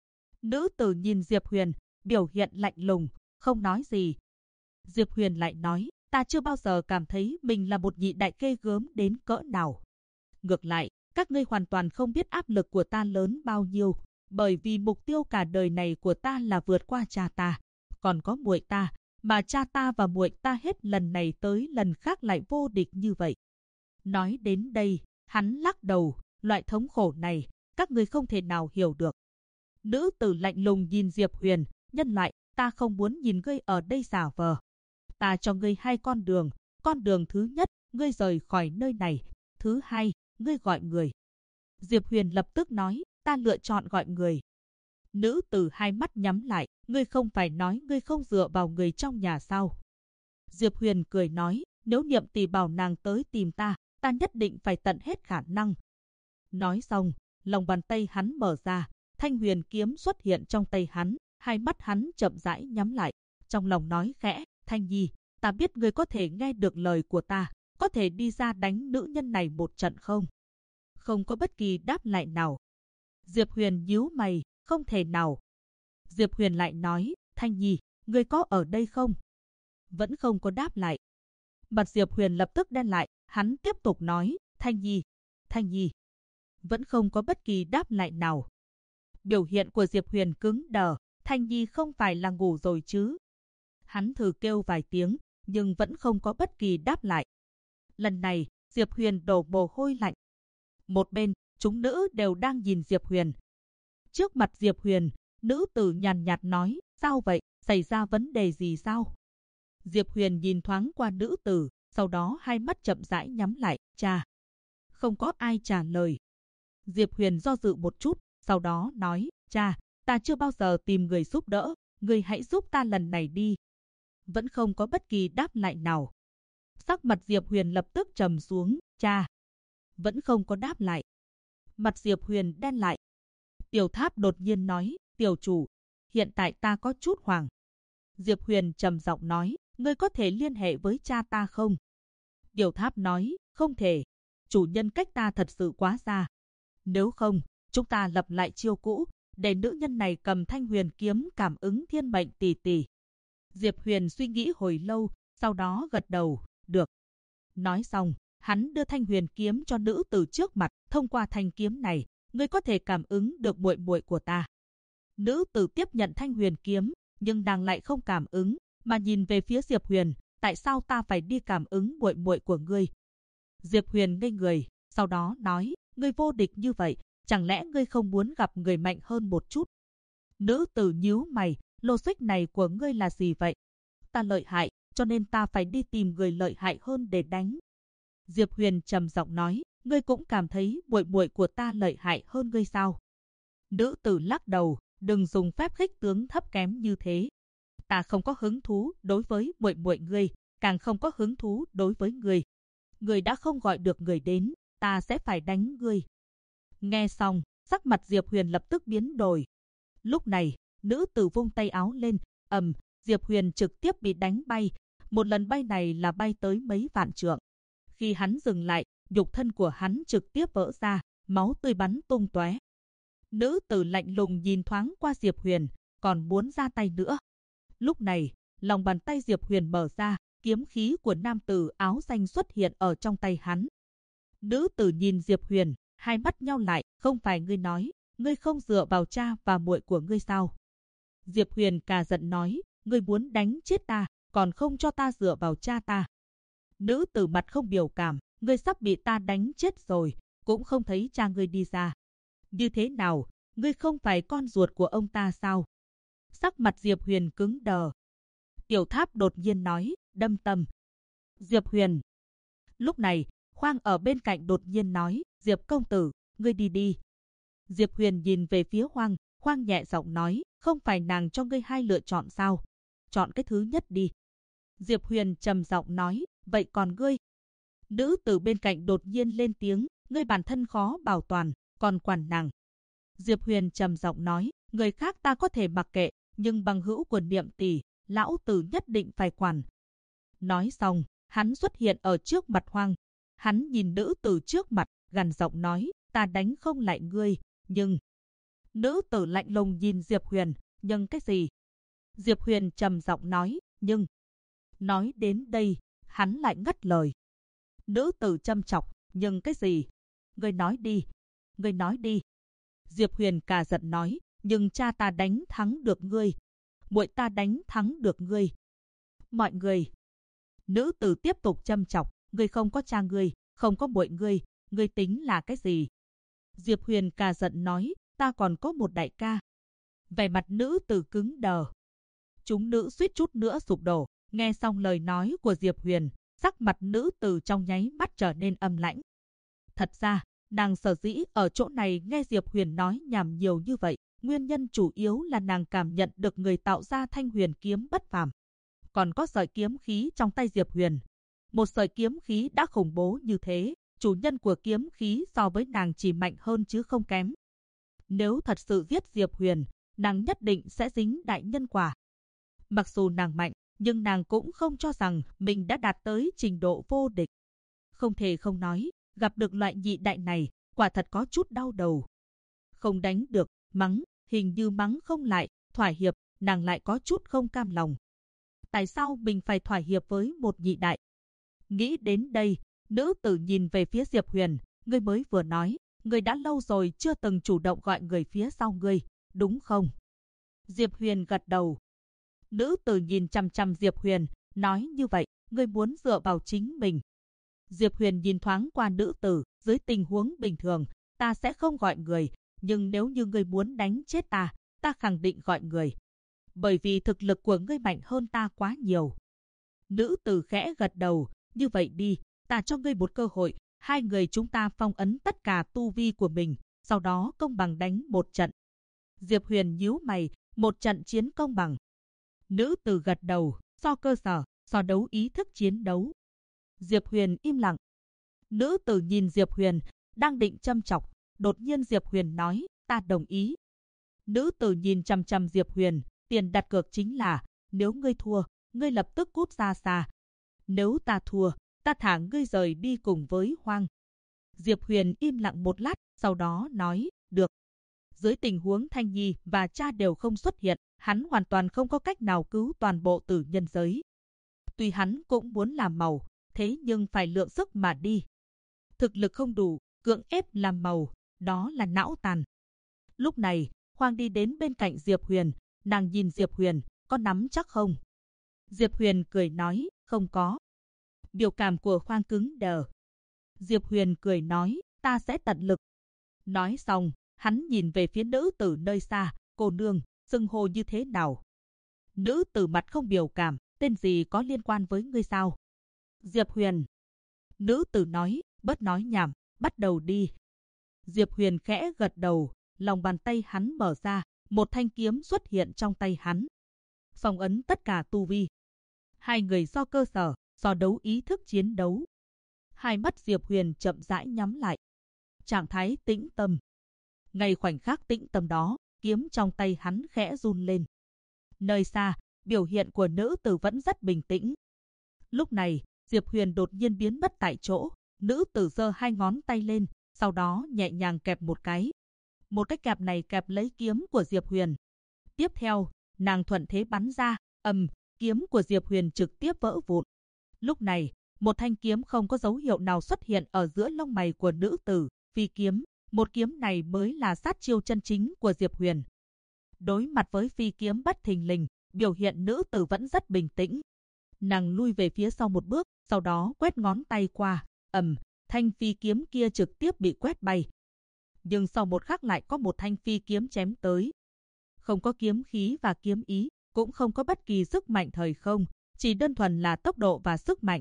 Nữ tử nhìn Diệp Huyền, biểu hiện lạnh lùng, không nói gì. Diệp Huyền lại nói, ta chưa bao giờ cảm thấy mình là một nhị đại ghê gớm đến cỡ nào. Ngược lại, các ngươi hoàn toàn không biết áp lực của ta lớn bao nhiêu, bởi vì mục tiêu cả đời này của ta là vượt qua cha ta, còn có muội ta, mà cha ta và muội ta hết lần này tới lần khác lại vô địch như vậy. Nói đến đây, hắn lắc đầu, loại thống khổ này, các ngươi không thể nào hiểu được. Nữ tử lạnh lùng nhìn Diệp Huyền, nhân loại, ta không muốn nhìn ngươi ở đây giả vờ. Ta cho ngươi hai con đường thứ nhất, ngươi rời khỏi nơi này, thứ hai, ngươi gọi người. Diệp Huyền lập tức nói, ta lựa chọn gọi người. Nữ tử hai mắt nhắm lại, ngươi không phải nói ngươi không dựa vào người trong nhà sao? Diệp Huyền cười nói, nếu Niệm tỷ bảo nàng tới tìm ta, ta nhất định phải tận hết khả năng. Nói xong, lòng bàn tay hắn mở ra, thanh huyền kiếm xuất hiện trong tay hắn, hai mắt hắn chậm rãi nhắm lại, trong lòng nói khẽ, Thanh Nhi, ta biết ngươi có thể nghe được lời của ta, có thể đi ra đánh nữ nhân này một trận không? Không có bất kỳ đáp lại nào. Diệp Huyền nhíu mày, không thể nào. Diệp Huyền lại nói, Thanh Nhi, ngươi có ở đây không? Vẫn không có đáp lại. Mặt Diệp Huyền lập tức đen lại, hắn tiếp tục nói, Thanh Nhi. Vẫn không có bất kỳ đáp lại nào. Biểu hiện của Diệp Huyền cứng đờ, Thanh Nhi không phải là ngủ rồi chứ? Hắn thử kêu vài tiếng, nhưng vẫn không có bất kỳ đáp lại. Lần này, Diệp Huyền đổ mồ hôi lạnh. Một bên, chúng nữ đều đang nhìn Diệp Huyền. Trước mặt Diệp Huyền, nữ tử nhàn nhạt nói, sao vậy, xảy ra vấn đề gì sao? Diệp Huyền nhìn thoáng qua nữ tử, sau đó hai mắt chậm rãi nhắm lại. Cha. Không có ai trả lời. Diệp Huyền do dự một chút, sau đó nói, cha, ta chưa bao giờ tìm người giúp đỡ, người hãy giúp ta lần này đi. Vẫn không có bất kỳ đáp lại nào. Sắc mặt Diệp Huyền lập tức trầm xuống, cha. Vẫn không có đáp lại. Mặt Diệp Huyền đen lại. Tiểu Tháp đột nhiên nói, tiểu chủ, hiện tại ta có chút hoảng. Diệp Huyền trầm giọng nói, ngươi có thể liên hệ với cha ta không? Tiểu Tháp nói, không thể. Chủ nhân cách ta thật sự quá xa. Nếu không, chúng ta lập lại chiêu cũ, để nữ nhân này cầm Thanh Huyền kiếm cảm ứng thiên mệnh tỷ tỷ. Diệp Huyền suy nghĩ hồi lâu, sau đó gật đầu, được. Nói xong, hắn đưa Thanh Huyền kiếm cho nữ tử trước mặt, thông qua thanh kiếm này, ngươi có thể cảm ứng được muội muội của ta. Nữ tử tiếp nhận Thanh Huyền kiếm, nhưng nàng lại không cảm ứng, mà nhìn về phía Diệp Huyền, tại sao ta phải đi cảm ứng muội muội của ngươi? Diệp Huyền ngây người, sau đó nói, ngươi vô địch như vậy, chẳng lẽ ngươi không muốn gặp người mạnh hơn một chút? Nữ tử nhíu mày, logic này của ngươi là gì vậy? Ta lợi hại, cho nên ta phải đi tìm người lợi hại hơn để đánh. Diệp Huyền trầm giọng nói, ngươi cũng cảm thấy muội muội của ta lợi hại hơn ngươi sao? Nữ tử lắc đầu, đừng dùng phép khích tướng thấp kém như thế. Ta không có hứng thú đối với muội muội ngươi, càng không có hứng thú đối với ngươi. Ngươi đã không gọi được người đến, ta sẽ phải đánh ngươi. Nghe xong, sắc mặt Diệp Huyền lập tức biến đổi. Lúc này, nữ tử vung tay áo lên, Diệp Huyền trực tiếp bị đánh bay. Một lần bay này là bay tới mấy vạn trượng. Khi hắn dừng lại, nhục thân của hắn trực tiếp vỡ ra, máu tươi bắn tung tóe. Nữ tử lạnh lùng nhìn thoáng qua Diệp Huyền, còn muốn ra tay nữa. Lúc này, lòng bàn tay Diệp Huyền mở ra, kiếm khí của nam tử áo xanh xuất hiện ở trong tay hắn. Nữ tử nhìn Diệp Huyền, hai mắt nheo lại, không phải ngươi nói, ngươi không dựa vào cha và muội của ngươi sao? Diệp Huyền cả giận nói, ngươi muốn đánh chết ta, còn không cho ta dựa vào cha ta. Nữ tử mặt không biểu cảm, ngươi sắp bị ta đánh chết rồi, cũng không thấy cha ngươi đi ra. Như thế nào, ngươi không phải con ruột của ông ta sao? Sắc mặt Diệp Huyền cứng đờ. Tiểu Tháp đột nhiên nói, đâm tâm. Diệp Huyền. Lúc này, Khoang ở bên cạnh đột nhiên nói, Diệp công tử, ngươi đi đi. Diệp Huyền nhìn về phía Khoang, Khoang nhẹ giọng nói, không phải nàng cho ngươi hai lựa chọn sao? Chọn cái thứ nhất đi. Diệp Huyền trầm giọng nói, vậy còn ngươi? Nữ tử bên cạnh đột nhiên lên tiếng, ngươi bản thân khó bảo toàn, còn quản nàng. Diệp Huyền trầm giọng nói, người khác ta có thể mặc kệ, nhưng bằng hữu của Niệm tỷ, lão tử nhất định phải quản. Nói xong, hắn xuất hiện ở trước mặt Hoang. Hắn nhìn nữ tử trước mặt, gằn giọng nói, ta đánh không lại ngươi, nhưng... Nữ tử lạnh lùng nhìn Diệp Huyền, nhưng cái gì? Diệp Huyền trầm giọng nói, nhưng... Nói đến đây, hắn lại ngắt lời. Nữ tử châm chọc, nhưng cái gì? Ngươi nói đi, ngươi nói đi. Diệp Huyền cả giận nói, nhưng cha ta đánh thắng được ngươi, muội ta đánh thắng được ngươi. Mọi người. Nữ tử tiếp tục châm chọc, ngươi không có cha ngươi, không có muội ngươi tính là cái gì? Diệp Huyền cả giận nói, ta còn có một đại ca. Vẻ mặt nữ tử cứng đờ. Chúng nữ suýt chút nữa sụp đổ, nghe xong lời nói của Diệp Huyền, sắc mặt nữ tử trong nháy mắt trở nên âm lãnh. Thật ra, nàng sở dĩ ở chỗ này nghe Diệp Huyền nói nhảm nhiều như vậy, nguyên nhân chủ yếu là nàng cảm nhận được người tạo ra Thanh Huyền kiếm bất phàm. Còn có sợi kiếm khí trong tay Diệp Huyền. Một sợi kiếm khí đã khủng bố như thế, chủ nhân của kiếm khí so với nàng chỉ mạnh hơn chứ không kém. Nếu thật sự giết Diệp Huyền, nàng nhất định sẽ dính đại nhân quả. Mặc dù nàng mạnh, nhưng nàng cũng không cho rằng mình đã đạt tới trình độ vô địch. Không thể không nói, gặp được loại nhị đại này, quả thật có chút đau đầu. Không đánh được, mắng, hình như mắng không lại, thỏa hiệp, nàng lại có chút không cam lòng. Tại sao mình phải thỏa hiệp với một nhị đại? Nghĩ đến đây, nữ tử nhìn về phía Diệp Huyền, ngươi mới vừa nói, ngươi đã lâu rồi chưa từng chủ động gọi người phía sau ngươi, đúng không? Diệp Huyền gật đầu. Nữ tử nhìn chằm chằm Diệp Huyền, nói như vậy, ngươi muốn dựa vào chính mình. Diệp Huyền nhìn thoáng qua nữ tử, dưới tình huống bình thường, ta sẽ không gọi người, nhưng nếu như ngươi muốn đánh chết ta, ta khẳng định gọi người. Bởi vì thực lực của ngươi mạnh hơn ta quá nhiều. Nữ tử khẽ gật đầu, Như vậy đi, ta cho ngươi một cơ hội, hai người chúng ta phong ấn tất cả tu vi của mình, sau đó công bằng đánh một trận. Diệp Huyền nhíu mày, một trận chiến công bằng. Nữ tử gật đầu, so cơ sở, so đấu ý thức chiến đấu. Diệp Huyền im lặng. Nữ tử nhìn Diệp Huyền, đang định châm chọc, đột nhiên Diệp Huyền nói, ta đồng ý. Nữ tử nhìn chằm chằm Diệp Huyền, tiền đặt cược chính là, nếu ngươi thua, ngươi lập tức cút ra xa. Nếu ta thua, ta thả ngươi rời đi cùng với Hoang. Diệp Huyền im lặng một lát, sau đó nói, được. Dưới tình huống Thanh Nhi và cha đều không xuất hiện, hắn hoàn toàn không có cách nào cứu toàn bộ tử nhân giới. Tuy hắn cũng muốn làm màu, thế nhưng phải lượng sức mà đi. Thực lực không đủ, cưỡng ép làm màu, đó là não tàn. Lúc này, Hoang đi đến bên cạnh Diệp Huyền, nàng nhìn Diệp Huyền, có nắm chắc không? Diệp Huyền cười nói, không có. Biểu cảm của Hoang cứng đờ. Diệp Huyền cười nói, ta sẽ tận lực. Nói xong, hắn nhìn về phía nữ tử nơi xa, cô nương, xưng hô như thế nào? Nữ tử mặt không biểu cảm, tên gì có liên quan với ngươi sao? Diệp Huyền. Nữ tử nói, bớt nói nhảm, bắt đầu đi. Diệp Huyền khẽ gật đầu, lòng bàn tay hắn mở ra, một thanh kiếm xuất hiện trong tay hắn. Phong ấn tất cả tu vi. Hai người do cơ sở, do đấu ý thức chiến đấu. Hai mắt Diệp Huyền chậm rãi nhắm lại. Trạng thái tĩnh tâm. Ngay khoảnh khắc tĩnh tâm đó, kiếm trong tay hắn khẽ run lên. Nơi xa, biểu hiện của nữ tử vẫn rất bình tĩnh. Lúc này, Diệp Huyền đột nhiên biến mất tại chỗ. Nữ tử giơ hai ngón tay lên, sau đó nhẹ nhàng kẹp một cái. Một cái kẹp này kẹp lấy kiếm của Diệp Huyền. Tiếp theo, nàng thuận thế bắn ra, kiếm của Diệp Huyền trực tiếp vỡ vụn. Lúc này, một thanh kiếm không có dấu hiệu nào xuất hiện ở giữa lông mày của nữ tử, phi kiếm. Một kiếm này mới là sát chiêu chân chính của Diệp Huyền. Đối mặt với phi kiếm bất thình lình, biểu hiện nữ tử vẫn rất bình tĩnh. Nàng lui về phía sau một bước, sau đó quét ngón tay qua, thanh phi kiếm kia trực tiếp bị quét bay. Nhưng sau một khắc lại có một thanh phi kiếm chém tới. Không có kiếm khí và kiếm ý, cũng không có bất kỳ sức mạnh thời không, chỉ đơn thuần là tốc độ và sức mạnh.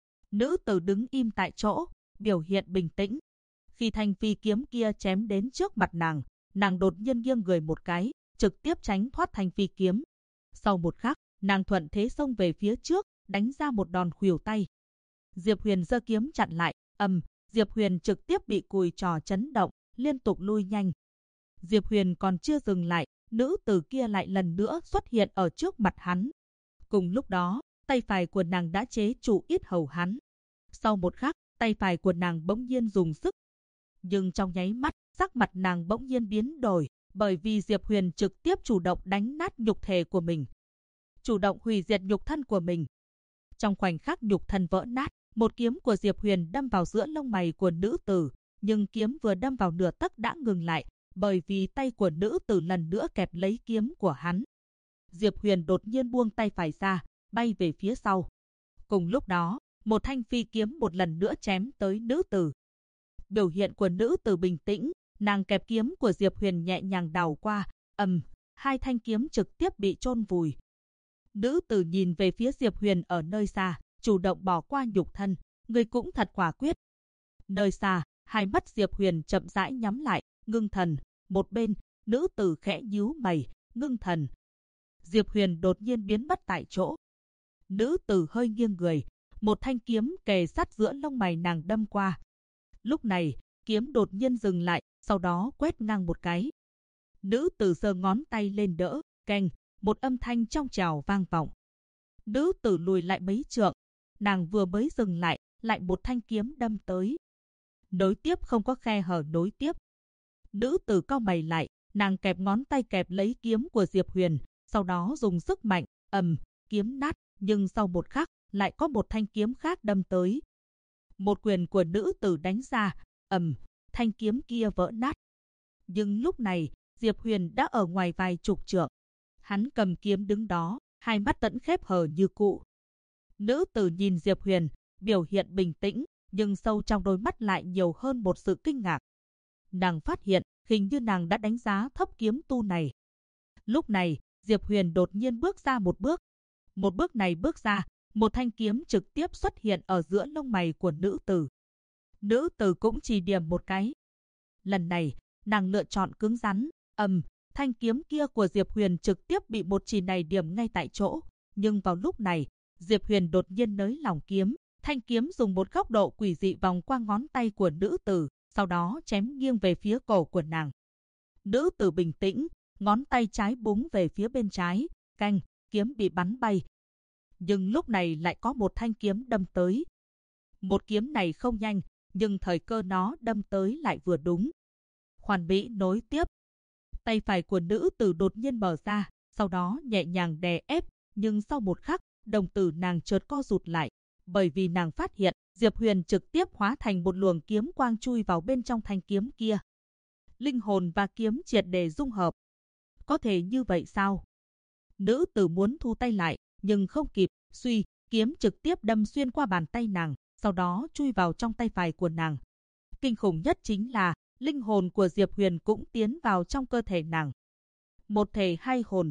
Nữ tử đứng im tại chỗ, biểu hiện bình tĩnh. Khi thanh phi kiếm kia chém đến trước mặt nàng đột nhiên nghiêng người một cái, trực tiếp tránh thoát thanh phi kiếm. Sau một khắc, nàng thuận thế xông về phía trước, đánh ra một đòn khuỷu tay. Diệp Huyền giơ kiếm chặn lại, Diệp Huyền trực tiếp bị cùi trò chấn động, liên tục lui nhanh. Diệp Huyền còn chưa dừng lại, nữ tử kia lại lần nữa xuất hiện ở trước mặt hắn. Cùng lúc đó, tay phải của nàng đã chế trụ yết hầu hắn. Sau một khắc, tay phải của nàng bỗng nhiên dùng sức. Nhưng trong nháy mắt, sắc mặt nàng bỗng nhiên biến đổi, bởi vì Diệp Huyền trực tiếp chủ động đánh nát nhục thể của mình. Chủ động hủy diệt nhục thân của mình. Trong khoảnh khắc nhục thân vỡ nát, một kiếm của Diệp Huyền đâm vào giữa lông mày của nữ tử, nhưng kiếm vừa đâm vào nửa tấc đã ngừng lại, bởi vì tay của nữ tử lần nữa kẹp lấy kiếm của hắn. Diệp Huyền đột nhiên buông tay phải ra, bay về phía sau. Cùng lúc đó, một thanh phi kiếm một lần nữa chém tới nữ tử. Biểu hiện của nữ tử bình tĩnh, nàng kẹp kiếm của Diệp Huyền nhẹ nhàng đào qua, hai thanh kiếm trực tiếp bị chôn vùi. Nữ tử nhìn về phía Diệp Huyền ở nơi xa, chủ động bỏ qua nhục thân, người cũng thật quả quyết. Nơi xa, hai mắt Diệp Huyền chậm rãi nhắm lại, ngưng thần. Một bên, nữ tử khẽ nhíu mày, ngưng thần. Diệp Huyền đột nhiên biến mất tại chỗ. Nữ tử hơi nghiêng người, một thanh kiếm kề sát giữa lông mày nàng đâm qua. Lúc này, kiếm đột nhiên dừng lại, sau đó quét ngang một cái. Nữ tử giơ ngón tay lên đỡ, keng, một âm thanh trong trẻo vang vọng. Nữ tử lùi lại mấy trượng, nàng vừa mới dừng lại, lại một thanh kiếm đâm tới. Nối tiếp không có khe hở nối tiếp. Nữ tử cau mày lại, nàng kẹp ngón tay kẹp lấy kiếm của Diệp Huyền, sau đó dùng sức mạnh, kiếm nát, nhưng sau một khắc, lại có một thanh kiếm khác đâm tới. Một quyền của nữ tử đánh ra, thanh kiếm kia vỡ nát. Nhưng lúc này, Diệp Huyền đã ở ngoài vài chục trượng. Hắn cầm kiếm đứng đó, hai mắt vẫn khép hờ như cũ. Nữ tử nhìn Diệp Huyền, biểu hiện bình tĩnh, nhưng sâu trong đôi mắt lại nhiều hơn một sự kinh ngạc. Nàng phát hiện, hình như nàng đã đánh giá thấp kiếm tu này. Lúc này, Diệp Huyền đột nhiên bước ra một bước. Một bước này bước ra, một thanh kiếm trực tiếp xuất hiện ở giữa lông mày của nữ tử. Nữ tử cũng chỉ điểm một cái. Lần này, nàng lựa chọn cứng rắn, thanh kiếm kia của Diệp Huyền trực tiếp bị một chỉ này điểm ngay tại chỗ. Nhưng vào lúc này, Diệp Huyền đột nhiên nới lỏng kiếm, thanh kiếm dùng một góc độ quỷ dị vòng qua ngón tay của nữ tử, sau đó chém nghiêng về phía cổ của nàng. Nữ tử bình tĩnh, ngón tay trái búng về phía bên trái, kiếm bị bắn bay. Nhưng lúc này lại có một thanh kiếm đâm tới. Một kiếm này không nhanh, nhưng thời cơ nó đâm tới lại vừa đúng. Hoàn mỹ nối tiếp. Tay phải của nữ tử đột nhiên mở ra, sau đó nhẹ nhàng đè ép, nhưng sau một khắc, đồng tử nàng chợt co rụt lại, bởi vì nàng phát hiện Diệp Huyền trực tiếp hóa thành một luồng kiếm quang chui vào bên trong thanh kiếm kia. Linh hồn và kiếm triệt để dung hợp. Có thể như vậy sao? Nữ tử muốn thu tay lại, nhưng không kịp, kiếm trực tiếp đâm xuyên qua bàn tay nàng, sau đó chui vào trong tay phải của nàng. Kinh khủng nhất chính là, linh hồn của Diệp Huyền cũng tiến vào trong cơ thể nàng. Một thể hai hồn.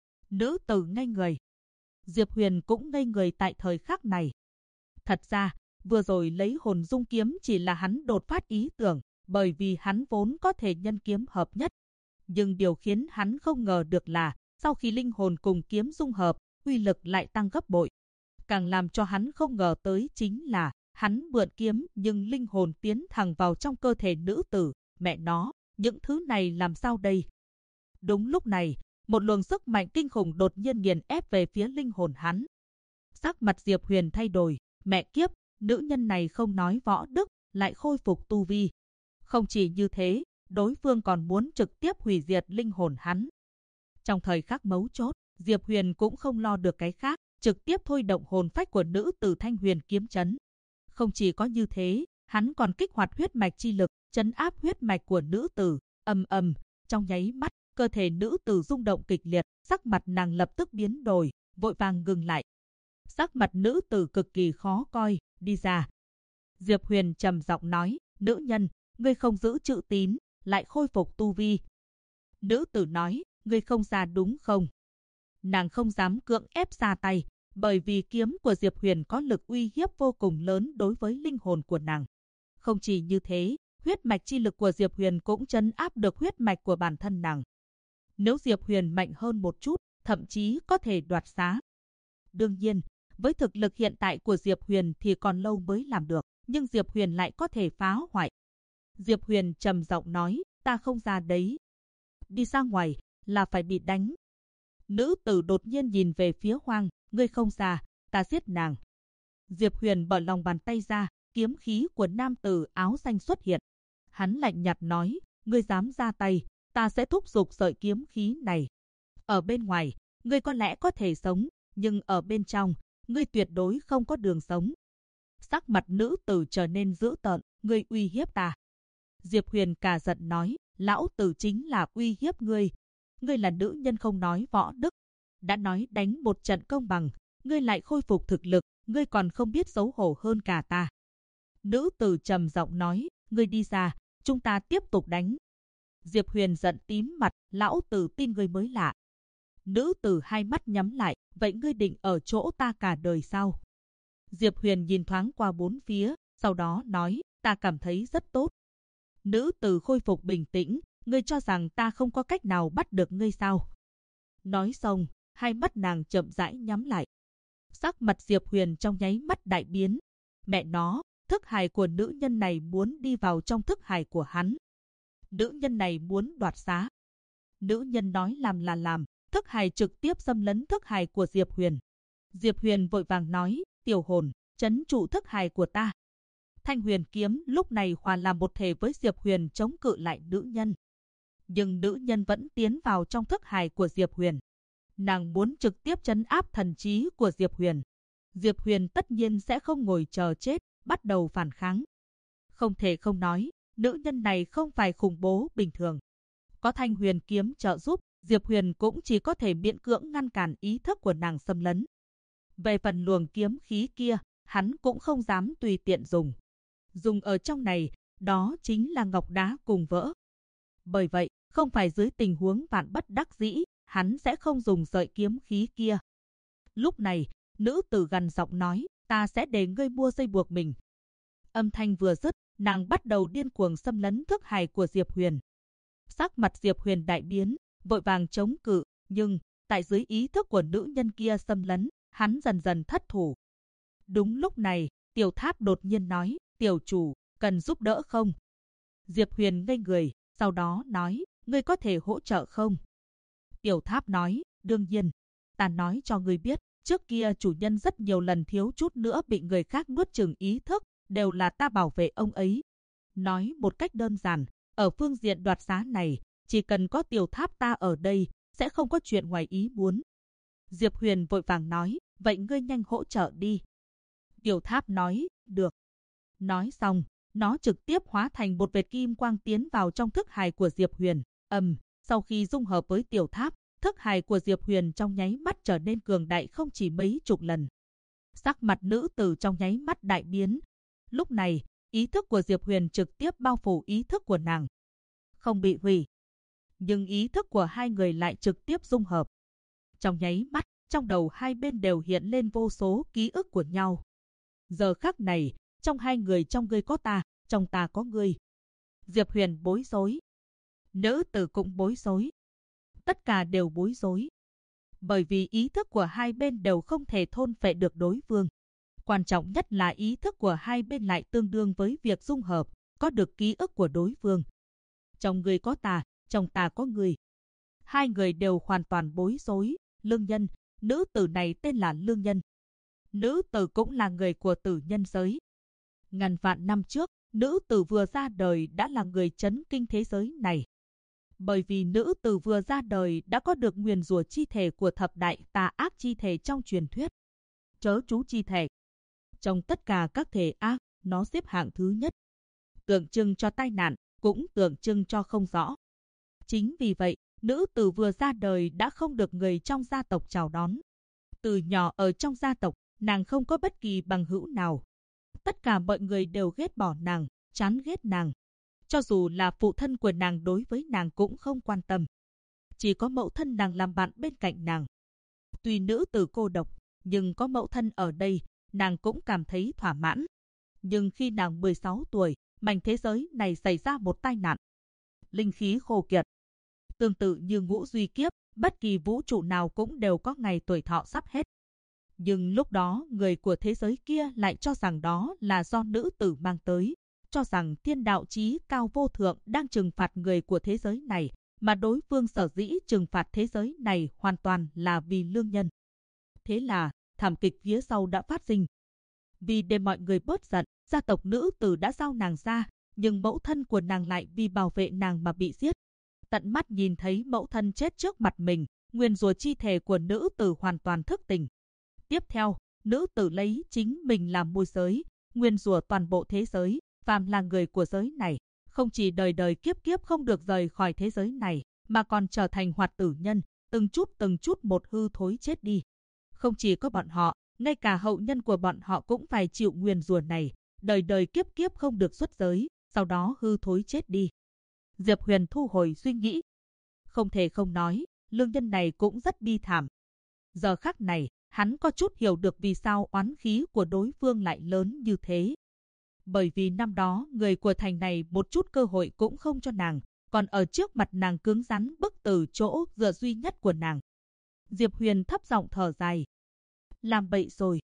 Nữ tử ngây người. Diệp Huyền cũng ngây người tại thời khắc này. Thật ra, vừa rồi lấy hồn dung kiếm chỉ là hắn đột phát ý tưởng, bởi vì hắn vốn có thể nhân kiếm hợp nhất. Nhưng điều khiến hắn không ngờ được là, sau khi linh hồn cùng kiếm dung hợp, uy lực lại tăng gấp bội. Càng làm cho hắn không ngờ tới chính là, hắn mượn kiếm nhưng linh hồn tiến thẳng vào trong cơ thể nữ tử. Mẹ nó, những thứ này làm sao đây? Đúng lúc này, một luồng sức mạnh kinh khủng đột nhiên nghiền ép về phía linh hồn hắn. Sắc mặt Diệp Huyền thay đổi, mẹ kiếp, nữ nhân này không nói võ đức, lại khôi phục tu vi. Không chỉ như thế, đối phương còn muốn trực tiếp hủy diệt linh hồn hắn. Trong thời khắc mấu chốt, Diệp Huyền cũng không lo được cái khác, trực tiếp thôi động hồn phách của nữ tử Thanh Huyền kiếm trấn. Không chỉ có như thế, hắn còn kích hoạt huyết mạch chi lực, trấn áp huyết mạch của nữ tử. Trong nháy mắt, cơ thể nữ tử rung động kịch liệt, sắc mặt nàng lập tức biến đổi, vội vàng ngừng lại. Sắc mặt nữ tử cực kỳ khó coi, đi ra. Diệp Huyền trầm giọng nói, nữ nhân, ngươi không giữ chữ tín, lại khôi phục tu vi. Nữ tử nói, ngươi không ra đúng không? Nàng không dám cưỡng ép ra tay, bởi vì kiếm của Diệp Huyền có lực uy hiếp vô cùng lớn đối với linh hồn của nàng. Không chỉ như thế, huyết mạch chi lực của Diệp Huyền cũng trấn áp được huyết mạch của bản thân nàng. Nếu Diệp Huyền mạnh hơn một chút, thậm chí có thể đoạt xá. Đương nhiên, với thực lực hiện tại của Diệp Huyền thì còn lâu mới làm được, nhưng Diệp Huyền lại có thể phá hoại. Diệp Huyền trầm giọng nói, ta không ra đấy. Đi ra ngoài, là phải bị đánh. Nữ tử đột nhiên nhìn về phía Hoang, ngươi không ra, ta giết nàng. Diệp Huyền mở lòng bàn tay ra, kiếm khí của nam tử áo xanh xuất hiện. Hắn lạnh nhạt nói, ngươi dám ra tay, ta sẽ thúc giục sợi kiếm khí này. Ở bên ngoài, ngươi có lẽ có thể sống, nhưng ở bên trong, ngươi tuyệt đối không có đường sống. Sắc mặt nữ tử trở nên dữ tợn, ngươi uy hiếp ta. Diệp Huyền cả giận nói, lão tử chính là uy hiếp ngươi. Ngươi là nữ nhân không nói võ đức. Đã nói đánh một trận công bằng, ngươi lại khôi phục thực lực, ngươi còn không biết xấu hổ hơn cả ta. Nữ tử trầm giọng nói, ngươi đi ra, chúng ta tiếp tục đánh. Diệp Huyền giận tím mặt, lão tử tin ngươi mới lạ. Nữ tử hai mắt nhắm lại, vậy ngươi định ở chỗ ta cả đời sao? Diệp Huyền nhìn thoáng qua bốn phía, sau đó nói, ta cảm thấy rất tốt. Nữ tử khôi phục bình tĩnh, ngươi cho rằng ta không có cách nào bắt được ngươi sao? Nói xong, hai mắt nàng chậm rãi nhắm lại. Sắc mặt Diệp Huyền trong nháy mắt đại biến. Mẹ nó, thức hải của nữ nhân này muốn đi vào trong thức hải của hắn. Nữ nhân này muốn đoạt xá. Nữ nhân nói làm là làm, thức hải trực tiếp xâm lấn thức hải của Diệp Huyền. Diệp Huyền vội vàng nói, tiểu hồn, trấn trụ thức hải của ta. Thanh Huyền kiếm lúc này hòa làm một thể với Diệp Huyền chống cự lại nữ nhân. Nhưng nữ nhân vẫn tiến vào trong thức hải của Diệp Huyền. Nàng muốn trực tiếp trấn áp thần trí của Diệp Huyền. Diệp Huyền tất nhiên sẽ không ngồi chờ chết, bắt đầu phản kháng. Không thể không nói, nữ nhân này không phải khủng bố bình thường. Có Thanh Huyền kiếm trợ giúp, Diệp Huyền cũng chỉ có thể miễn cưỡng ngăn cản ý thức của nàng xâm lấn. Về phần luồng kiếm khí kia, hắn cũng không dám tùy tiện dùng. Dùng ở trong này, đó chính là ngọc đá cùng vỡ. Bởi vậy, không phải dưới tình huống vạn bất đắc dĩ, hắn sẽ không dùng sợi kiếm khí kia. Lúc này, nữ tử gằn giọng nói, ta sẽ để ngươi mua dây buộc mình. Âm thanh vừa dứt, nàng bắt đầu điên cuồng xâm lấn thức hài của Diệp Huyền. Sắc mặt Diệp Huyền đại biến, vội vàng chống cự, nhưng tại dưới ý thức của nữ nhân kia xâm lấn, hắn dần dần thất thủ. Đúng lúc này, Tiểu Tháp đột nhiên nói, tiểu chủ, cần giúp đỡ không? Diệp Huyền ngây người, sau đó nói, ngươi có thể hỗ trợ không? Tiểu Tháp nói, đương nhiên. Ta nói cho ngươi biết, trước kia chủ nhân rất nhiều lần thiếu chút nữa bị người khác nuốt chửng ý thức, đều là ta bảo vệ ông ấy. Nói một cách đơn giản, ở phương diện đoạt xá này, chỉ cần có Tiểu Tháp ta ở đây, sẽ không có chuyện ngoài ý muốn. Diệp Huyền vội vàng nói, vậy ngươi nhanh hỗ trợ đi. Tiểu Tháp nói, được. Nói xong, nó trực tiếp hóa thành một vệt kim quang tiến vào trong thức hài của Diệp Huyền. Sau khi dung hợp với Tiểu Tháp, thức hài của Diệp Huyền trong nháy mắt trở nên cường đại không chỉ mấy chục lần. Sắc mặt nữ tử trong nháy mắt đại biến. Lúc này, ý thức của Diệp Huyền trực tiếp bao phủ ý thức của nàng. Không bị hủy. Nhưng ý thức của hai người lại trực tiếp dung hợp. Trong nháy mắt, trong đầu hai bên đều hiện lên vô số ký ức của nhau. Giờ khắc này, trong hai người trong ngươi có ta, trong ta có ngươi. Diệp Huyền bối rối. Nữ tử cũng bối rối. Tất cả đều bối rối. Bởi vì ý thức của hai bên đều không thể thôn phệ được đối phương. Quan trọng nhất là ý thức của hai bên lại tương đương với việc dung hợp, có được ký ức của đối phương. Trong ngươi có ta, trong ta có ngươi. Hai người đều hoàn toàn bối rối. Lương Nhân, nữ tử này tên là Lương Nhân. Nữ tử cũng là người của tử nhân giới. Ngàn vạn năm trước, nữ tử vừa ra đời đã là người chấn kinh thế giới này. Bởi vì nữ tử vừa ra đời đã có được nguyền rủa chi thể của thập đại tà ác chi thể trong truyền thuyết. Chớ chú chi thể. Trong tất cả các thể ác, nó xếp hạng thứ nhất. Tượng trưng cho tai nạn, cũng tượng trưng cho không rõ. Chính vì vậy, nữ tử vừa ra đời đã không được người trong gia tộc chào đón. Từ nhỏ ở trong gia tộc, nàng không có bất kỳ bằng hữu nào. Tất cả mọi người đều ghét bỏ nàng, chán ghét nàng. Cho dù là phụ thân của nàng đối với nàng cũng không quan tâm. Chỉ có mẫu thân nàng làm bạn bên cạnh nàng. Tuy nữ tử cô độc, nhưng có mẫu thân ở đây, nàng cũng cảm thấy thỏa mãn. Nhưng khi nàng 16 tuổi, mảnh thế giới này xảy ra một tai nạn. Linh khí khô kiệt. Tương tự như ngũ duy kiếp, bất kỳ vũ trụ nào cũng đều có ngày tuổi thọ sắp hết. Nhưng lúc đó người của thế giới kia lại cho rằng đó là do nữ tử mang tới, cho rằng thiên đạo chí cao vô thượng đang trừng phạt người của thế giới này, mà đối phương sở dĩ trừng phạt thế giới này hoàn toàn là vì Lương Nhân. Thế là, thảm kịch phía sau đã phát sinh. Vì để mọi người bớt giận, gia tộc nữ tử đã giao nàng ra, nhưng mẫu thân của nàng lại vì bảo vệ nàng mà bị giết. Tận mắt nhìn thấy mẫu thân chết trước mặt mình, nguyền rủa chi thể của nữ tử hoàn toàn thức tỉnh. Tiếp theo, nữ tử lấy chính mình làm môi giới, nguyền rủa toàn bộ thế giới, phàm là người của giới này, không chỉ đời đời kiếp kiếp không được rời khỏi thế giới này, mà còn trở thành hoạt tử nhân, từng chút một hư thối chết đi. Không chỉ có bọn họ, ngay cả hậu nhân của bọn họ cũng phải chịu nguyền rủa này, đời đời kiếp kiếp không được xuất giới, sau đó hư thối chết đi. Diệp Huyền thu hồi suy nghĩ. Không thể không nói, Lương Nhân này cũng rất bi thảm. Giờ khắc này, hắn có chút hiểu được vì sao oán khí của đối phương lại lớn như thế. Bởi vì năm đó, người của thành này một chút cơ hội cũng không cho nàng, còn ở trước mặt nàng cứng rắn bức từ chỗ dựa duy nhất của nàng. Diệp Huyền thấp giọng thở dài. Làm bậy rồi.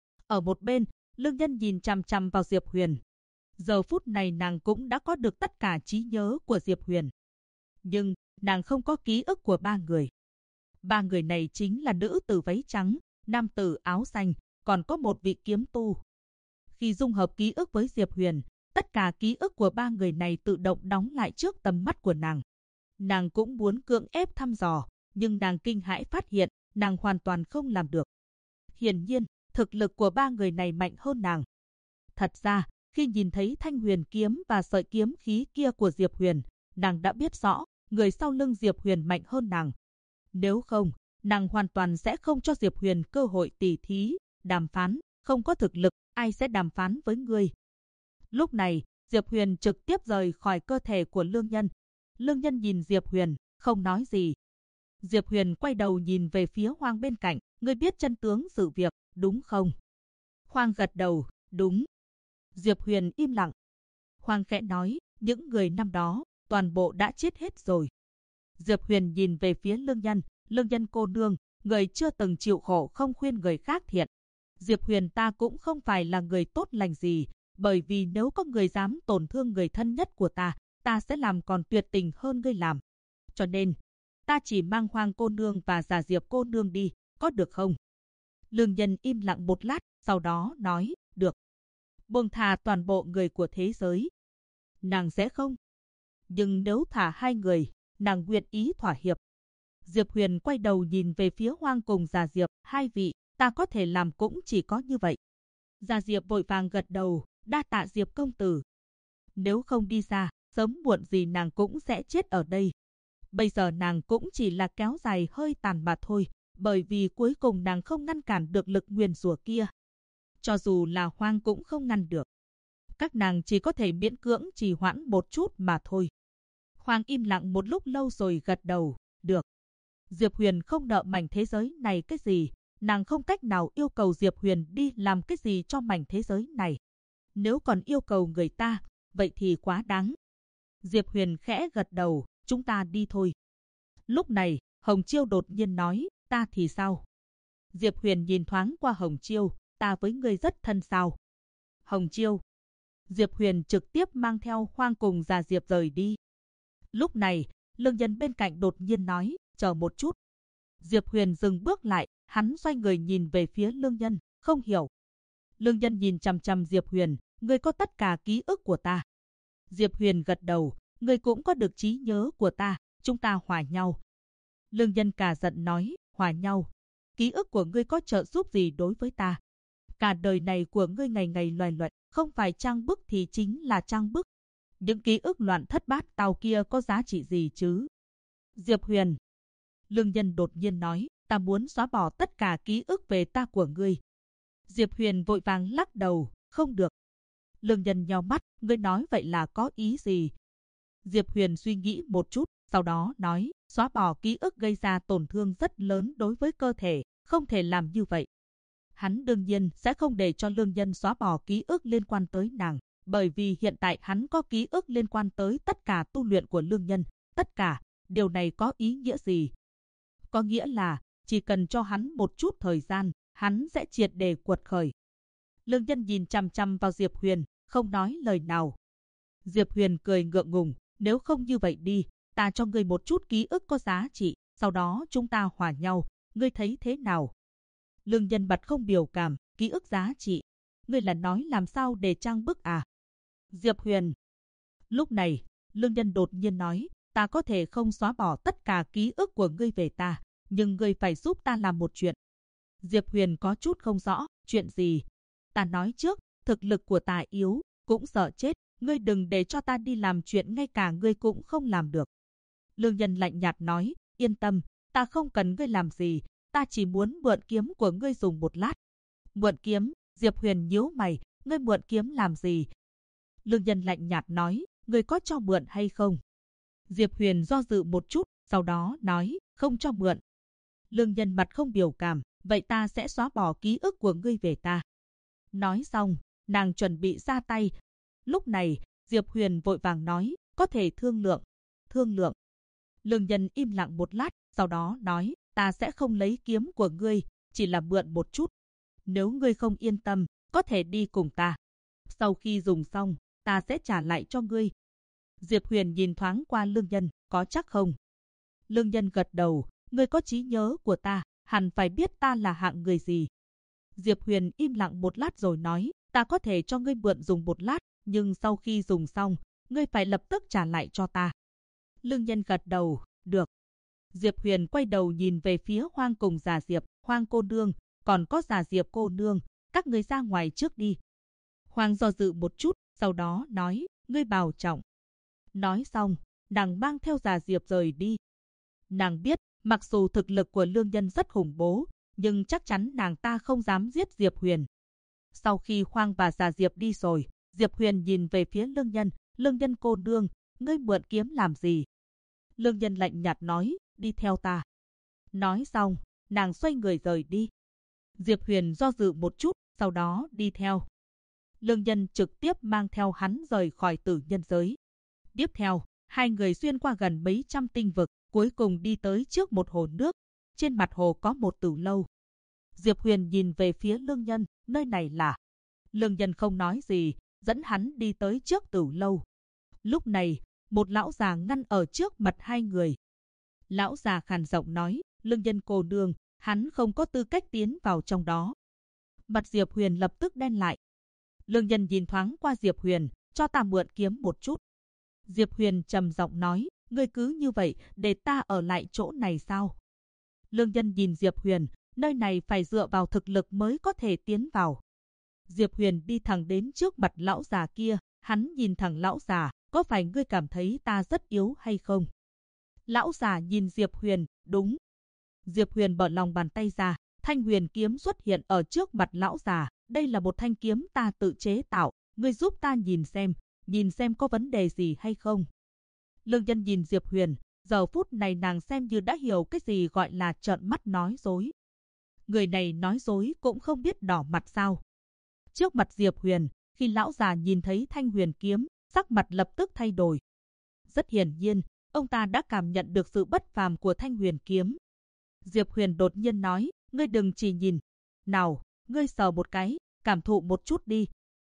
Ở một bên, Lương Nhân nhìn chằm chằm vào Diệp Huyền. Giờ phút này nàng cũng đã có được tất cả trí nhớ của Diệp Huyền. Nhưng, nàng không có ký ức của ba người. Ba người này chính là nữ tử váy trắng, nam tử áo xanh, còn có một vị kiếm tu. Khi dung hợp ký ức với Diệp Huyền, tất cả ký ức của ba người này tự động đóng lại trước tầm mắt của nàng. Nàng cũng muốn cưỡng ép thăm dò, nhưng nàng kinh hãi phát hiện, nàng hoàn toàn không làm được. Hiển nhiên, thực lực của ba người này mạnh hơn nàng. Thật ra, khi nhìn thấy thanh huyền kiếm và sợi kiếm khí kia của Diệp Huyền, nàng đã biết rõ, người sau lưng Diệp Huyền mạnh hơn nàng. Nếu không, nàng hoàn toàn sẽ không cho Diệp Huyền cơ hội tỉ thí, đàm phán, không có thực lực, ai sẽ đàm phán với ngươi. Lúc này, Diệp Huyền trực tiếp rời khỏi cơ thể của Lương Nhân. Lương Nhân nhìn Diệp Huyền, không nói gì. Diệp Huyền quay đầu nhìn về phía Hoang bên cạnh, ngươi biết chân tướng sự việc, đúng không? Khoang gật đầu, đúng. Diệp Huyền im lặng. Khoang khẽ nói, những người năm đó, toàn bộ đã chết hết rồi. Diệp Huyền nhìn về phía Lương Nhân cô nương, người chưa từng chịu khổ không khuyên người khác thiện. Diệp Huyền ta cũng không phải là người tốt lành gì, bởi vì nếu có người dám tổn thương người thân nhất của ta sẽ làm còn tuyệt tình hơn ngươi làm. Cho nên, ta chỉ mang Hoang cô nương và Già Diệp cô nương đi, có được không? Lương Nhân im lặng một lát, sau đó nói, được. Buông thà toàn bộ người của thế giới. Nàng sẽ không. Nhưng nếu thả hai người, nàng nguyện ý thỏa hiệp. Diệp Huyền quay đầu nhìn về phía Hoang cùng Già Diệp, hai vị, ta có thể làm cũng chỉ có như vậy. Già Diệp vội vàng gật đầu, đa tạ Diệp công tử. Nếu không đi ra, sớm muộn gì nàng cũng sẽ chết ở đây. Bây giờ nàng cũng chỉ là kéo dài hơi tàn mà thôi, bởi vì cuối cùng nàng không ngăn cản được lực nguyền rủa kia. Cho dù là Hoang cũng không ngăn được. Các nàng chỉ có thể miễn cưỡng trì hoãn một chút mà thôi. Hoang im lặng một lúc lâu rồi gật đầu, được. Diệp Huyền không nợ mảnh thế giới này cái gì, nàng không cách nào yêu cầu Diệp Huyền đi làm cái gì cho mảnh thế giới này. Nếu còn yêu cầu người ta, vậy thì quá đáng. Diệp Huyền khẽ gật đầu, chúng ta đi thôi. Lúc này, Hồng Chiêu đột nhiên nói, ta thì sao? Diệp Huyền nhìn thoáng qua Hồng Chiêu, ta với ngươi rất thân sao? Hồng Chiêu. Diệp Huyền trực tiếp mang theo Hoang cùng Già Diệp rời đi. Lúc này, Lương Nhân bên cạnh đột nhiên nói, chờ một chút. Diệp Huyền dừng bước lại, hắn xoay người nhìn về phía Lương Nhân, không hiểu. Lương Nhân nhìn chằm chằm Diệp Huyền, ngươi có tất cả ký ức của ta. Diệp Huyền gật đầu, ngươi cũng có được trí nhớ của ta, chúng ta hòa nhau. Lương Nhân cả giận nói, hòa nhau. Ký ức của ngươi có trợ giúp gì đối với ta? Cả đời này của ngươi ngày ngày loài loẹt, không phải trang bức thì chính là trang bức. Những ký ức loạn thất bát tao kia có giá trị gì chứ? Diệp Huyền. Lương Nhân đột nhiên nói, ta muốn xóa bỏ tất cả ký ức về ta của ngươi. Diệp Huyền vội vàng lắc đầu, không được. Lương Nhân nheo mắt, ngươi nói vậy là có ý gì? Diệp Huyền suy nghĩ một chút, sau đó nói, xóa bỏ ký ức gây ra tổn thương rất lớn đối với cơ thể, không thể làm như vậy. Hắn đương nhiên sẽ không để cho Lương Nhân xóa bỏ ký ức liên quan tới nàng, bởi vì hiện tại hắn có ký ức liên quan tới tất cả tu luyện của Lương Nhân, tất cả, điều này có ý nghĩa gì? Có nghĩa là, chỉ cần cho hắn một chút thời gian, hắn sẽ triệt để quật khởi. Lương Nhân nhìn chằm chằm vào Diệp Huyền, không nói lời nào. Diệp Huyền cười ngượng ngùng, nếu không như vậy đi, ta cho ngươi một chút ký ức có giá trị, sau đó chúng ta hòa nhau, ngươi thấy thế nào? Lương Nhân mặt không biểu cảm, ký ức giá trị. Ngươi là nói làm sao để trang bức à? Diệp Huyền. Lúc này, Lương Nhân đột nhiên nói, ta có thể không xóa bỏ tất cả ký ức của ngươi về ta, nhưng ngươi phải giúp ta làm một chuyện. Diệp Huyền có chút không rõ, chuyện gì? Ta nói trước, thực lực của ta yếu, cũng sợ chết, ngươi đừng để cho ta đi làm chuyện ngay cả ngươi cũng không làm được. Lương Nhân lạnh nhạt nói, yên tâm, ta không cần ngươi làm gì, ta chỉ muốn mượn kiếm của ngươi dùng một lát. Mượn kiếm? Diệp Huyền nhíu mày, ngươi mượn kiếm làm gì? Lương Nhân lạnh nhạt nói, ngươi có cho mượn hay không? Diệp Huyền do dự một chút, sau đó nói, không cho mượn. Lương Nhân mặt không biểu cảm, vậy ta sẽ xóa bỏ ký ức của ngươi về ta. Nói xong, nàng chuẩn bị ra tay. Lúc này, Diệp Huyền vội vàng nói, có thể thương lượng. Thương lượng. Lương Nhân im lặng một lát, sau đó nói, ta sẽ không lấy kiếm của ngươi, chỉ là mượn một chút. Nếu ngươi không yên tâm, có thể đi cùng ta. Sau khi dùng xong, ta sẽ trả lại cho ngươi. Diệp Huyền nhìn thoáng qua Lương Nhân, có chắc không? Lương Nhân gật đầu, ngươi có trí nhớ của ta, hẳn phải biết ta là hạng người gì. Diệp Huyền im lặng một lát rồi nói, ta có thể cho ngươi mượn dùng một lát, nhưng sau khi dùng xong, ngươi phải lập tức trả lại cho ta. Lương Nhân gật đầu, được. Diệp Huyền quay đầu nhìn về phía Hoang cùng Già Diệp, Hoang cô nương, còn có Già Diệp cô nương, các ngươi ra ngoài trước đi. Hoang do dự một chút, sau đó nói, ngươi bảo trọng. Nói xong, nàng mang theo Già Diệp rời đi. Nàng biết, mặc dù thực lực của Lương Nhân rất khủng bố, nhưng chắc chắn nàng ta không dám giết Diệp Huyền. Sau khi Hoang và Già Diệp đi rồi, Diệp Huyền nhìn về phía Lương Nhân cô nương, ngươi mượn kiếm làm gì? Lương Nhân lạnh nhạt nói, đi theo ta. Nói xong, nàng xoay người rời đi. Diệp Huyền do dự một chút, sau đó đi theo. Lương Nhân trực tiếp mang theo hắn rời khỏi tử nhân giới. Tiếp theo, hai người xuyên qua gần mấy trăm tinh vực, cuối cùng đi tới trước một hồ nước. Trên mặt hồ có một tử lâu. Diệp Huyền nhìn về phía Lương Nhân, nơi này là... Lương Nhân không nói gì, dẫn hắn đi tới trước tử lâu. Lúc này, một lão già ngăn ở trước mặt hai người. Lão già khàn giọng nói, Lương Nhân cô nương, hắn không có tư cách tiến vào trong đó. Mặt Diệp Huyền lập tức đen lại. Lương Nhân nhìn thoáng qua Diệp Huyền, cho ta mượn kiếm một chút. Diệp Huyền trầm giọng nói, ngươi cứ như vậy, để ta ở lại chỗ này sao? Lương Nhân nhìn Diệp Huyền, nơi này phải dựa vào thực lực mới có thể tiến vào. Diệp Huyền đi thẳng đến trước mặt lão già kia, hắn nhìn thẳng lão già, có phải ngươi cảm thấy ta rất yếu hay không? Lão già nhìn Diệp Huyền, đúng. Diệp Huyền mở lòng bàn tay ra, thanh huyền kiếm xuất hiện ở trước mặt lão già. Đây là một thanh kiếm ta tự chế tạo, ngươi giúp ta nhìn xem có vấn đề gì hay không. Lương Nhân nhìn Diệp Huyền, giờ phút này nàng xem như đã hiểu cái gì gọi là trợn mắt nói dối. Người này nói dối cũng không biết đỏ mặt sao. Trước mặt Diệp Huyền, khi lão già nhìn thấy thanh huyền kiếm, sắc mặt lập tức thay đổi. Rất hiển nhiên, ông ta đã cảm nhận được sự bất phàm của thanh huyền kiếm. Diệp Huyền đột nhiên nói, ngươi đừng chỉ nhìn. Nào, ngươi sờ một cái, cảm thụ một chút đi.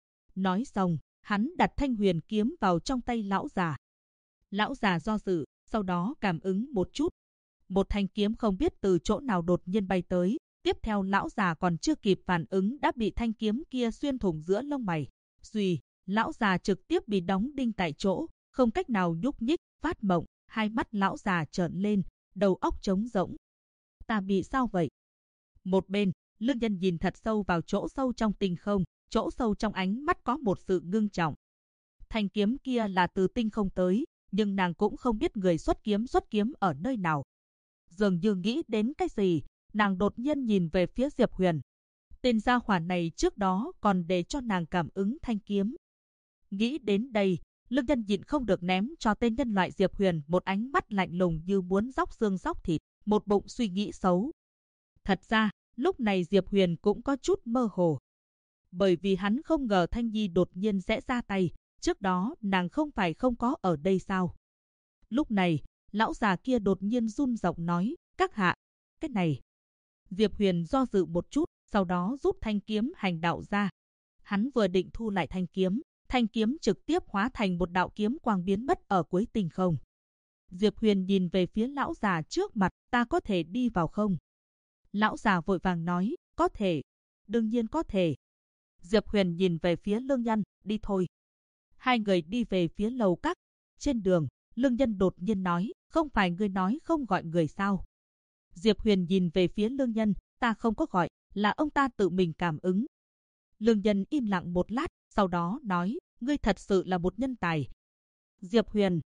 Nói xong, hắn đặt thanh huyền kiếm vào trong tay lão già. Lão già do dự, sau đó cảm ứng một chút. Một thanh kiếm không biết từ chỗ nào đột nhiên bay tới. Tiếp theo lão già còn chưa kịp phản ứng đã bị thanh kiếm kia xuyên thủng giữa lông mày. Xuy, lão già trực tiếp bị đóng đinh tại chỗ, không cách nào nhúc nhích, phát mộng. Hai mắt lão già trợn lên, đầu óc trống rỗng. Ta bị sao vậy? Một bên, Lương Nhân nhìn thật sâu vào chỗ sâu trong tinh không, chỗ sâu trong ánh mắt có một sự ngưng trọng. Thanh kiếm kia là từ tinh không tới, nhưng nàng cũng không biết người xuất kiếm ở nơi nào. Dường như nghĩ đến cái gì, nàng đột nhiên nhìn về phía Diệp Huyền. Tên gia hỏa này trước đó còn để cho nàng cảm ứng thanh kiếm. Nghĩ đến đây, Lương Nhân nhịn không được ném cho tên nhân loại Diệp Huyền một ánh mắt lạnh lùng như muốn róc xương róc thịt, một bụng suy nghĩ xấu. Thật ra, lúc này Diệp Huyền cũng có chút mơ hồ. Bởi vì hắn không ngờ Thanh Nhi đột nhiên sẽ ra tay, trước đó nàng không phải không có ở đây sao? Lúc này, lão già kia đột nhiên run giọng nói, các hạ, cái này. Diệp Huyền do dự một chút, sau đó rút thanh kiếm hành đạo ra. Hắn vừa định thu lại thanh kiếm trực tiếp hóa thành một đạo kiếm quang biến mất ở cuối tinh không. Diệp Huyền nhìn về phía lão già trước mặt, ta có thể đi vào không? Lão già vội vàng nói, có thể, đương nhiên có thể. Diệp Huyền nhìn về phía Lương Nhân, đi thôi. Hai người đi về phía lầu các. Trên đường, Lương Nhân đột nhiên nói, không phải ngươi nói không gọi người sao? Diệp Huyền nhìn về phía Lương Nhân, ta không có gọi, là ông ta tự mình cảm ứng. Lương Nhân im lặng một lát, sau đó nói, ngươi thật sự là một nhân tài. Diệp Huyền,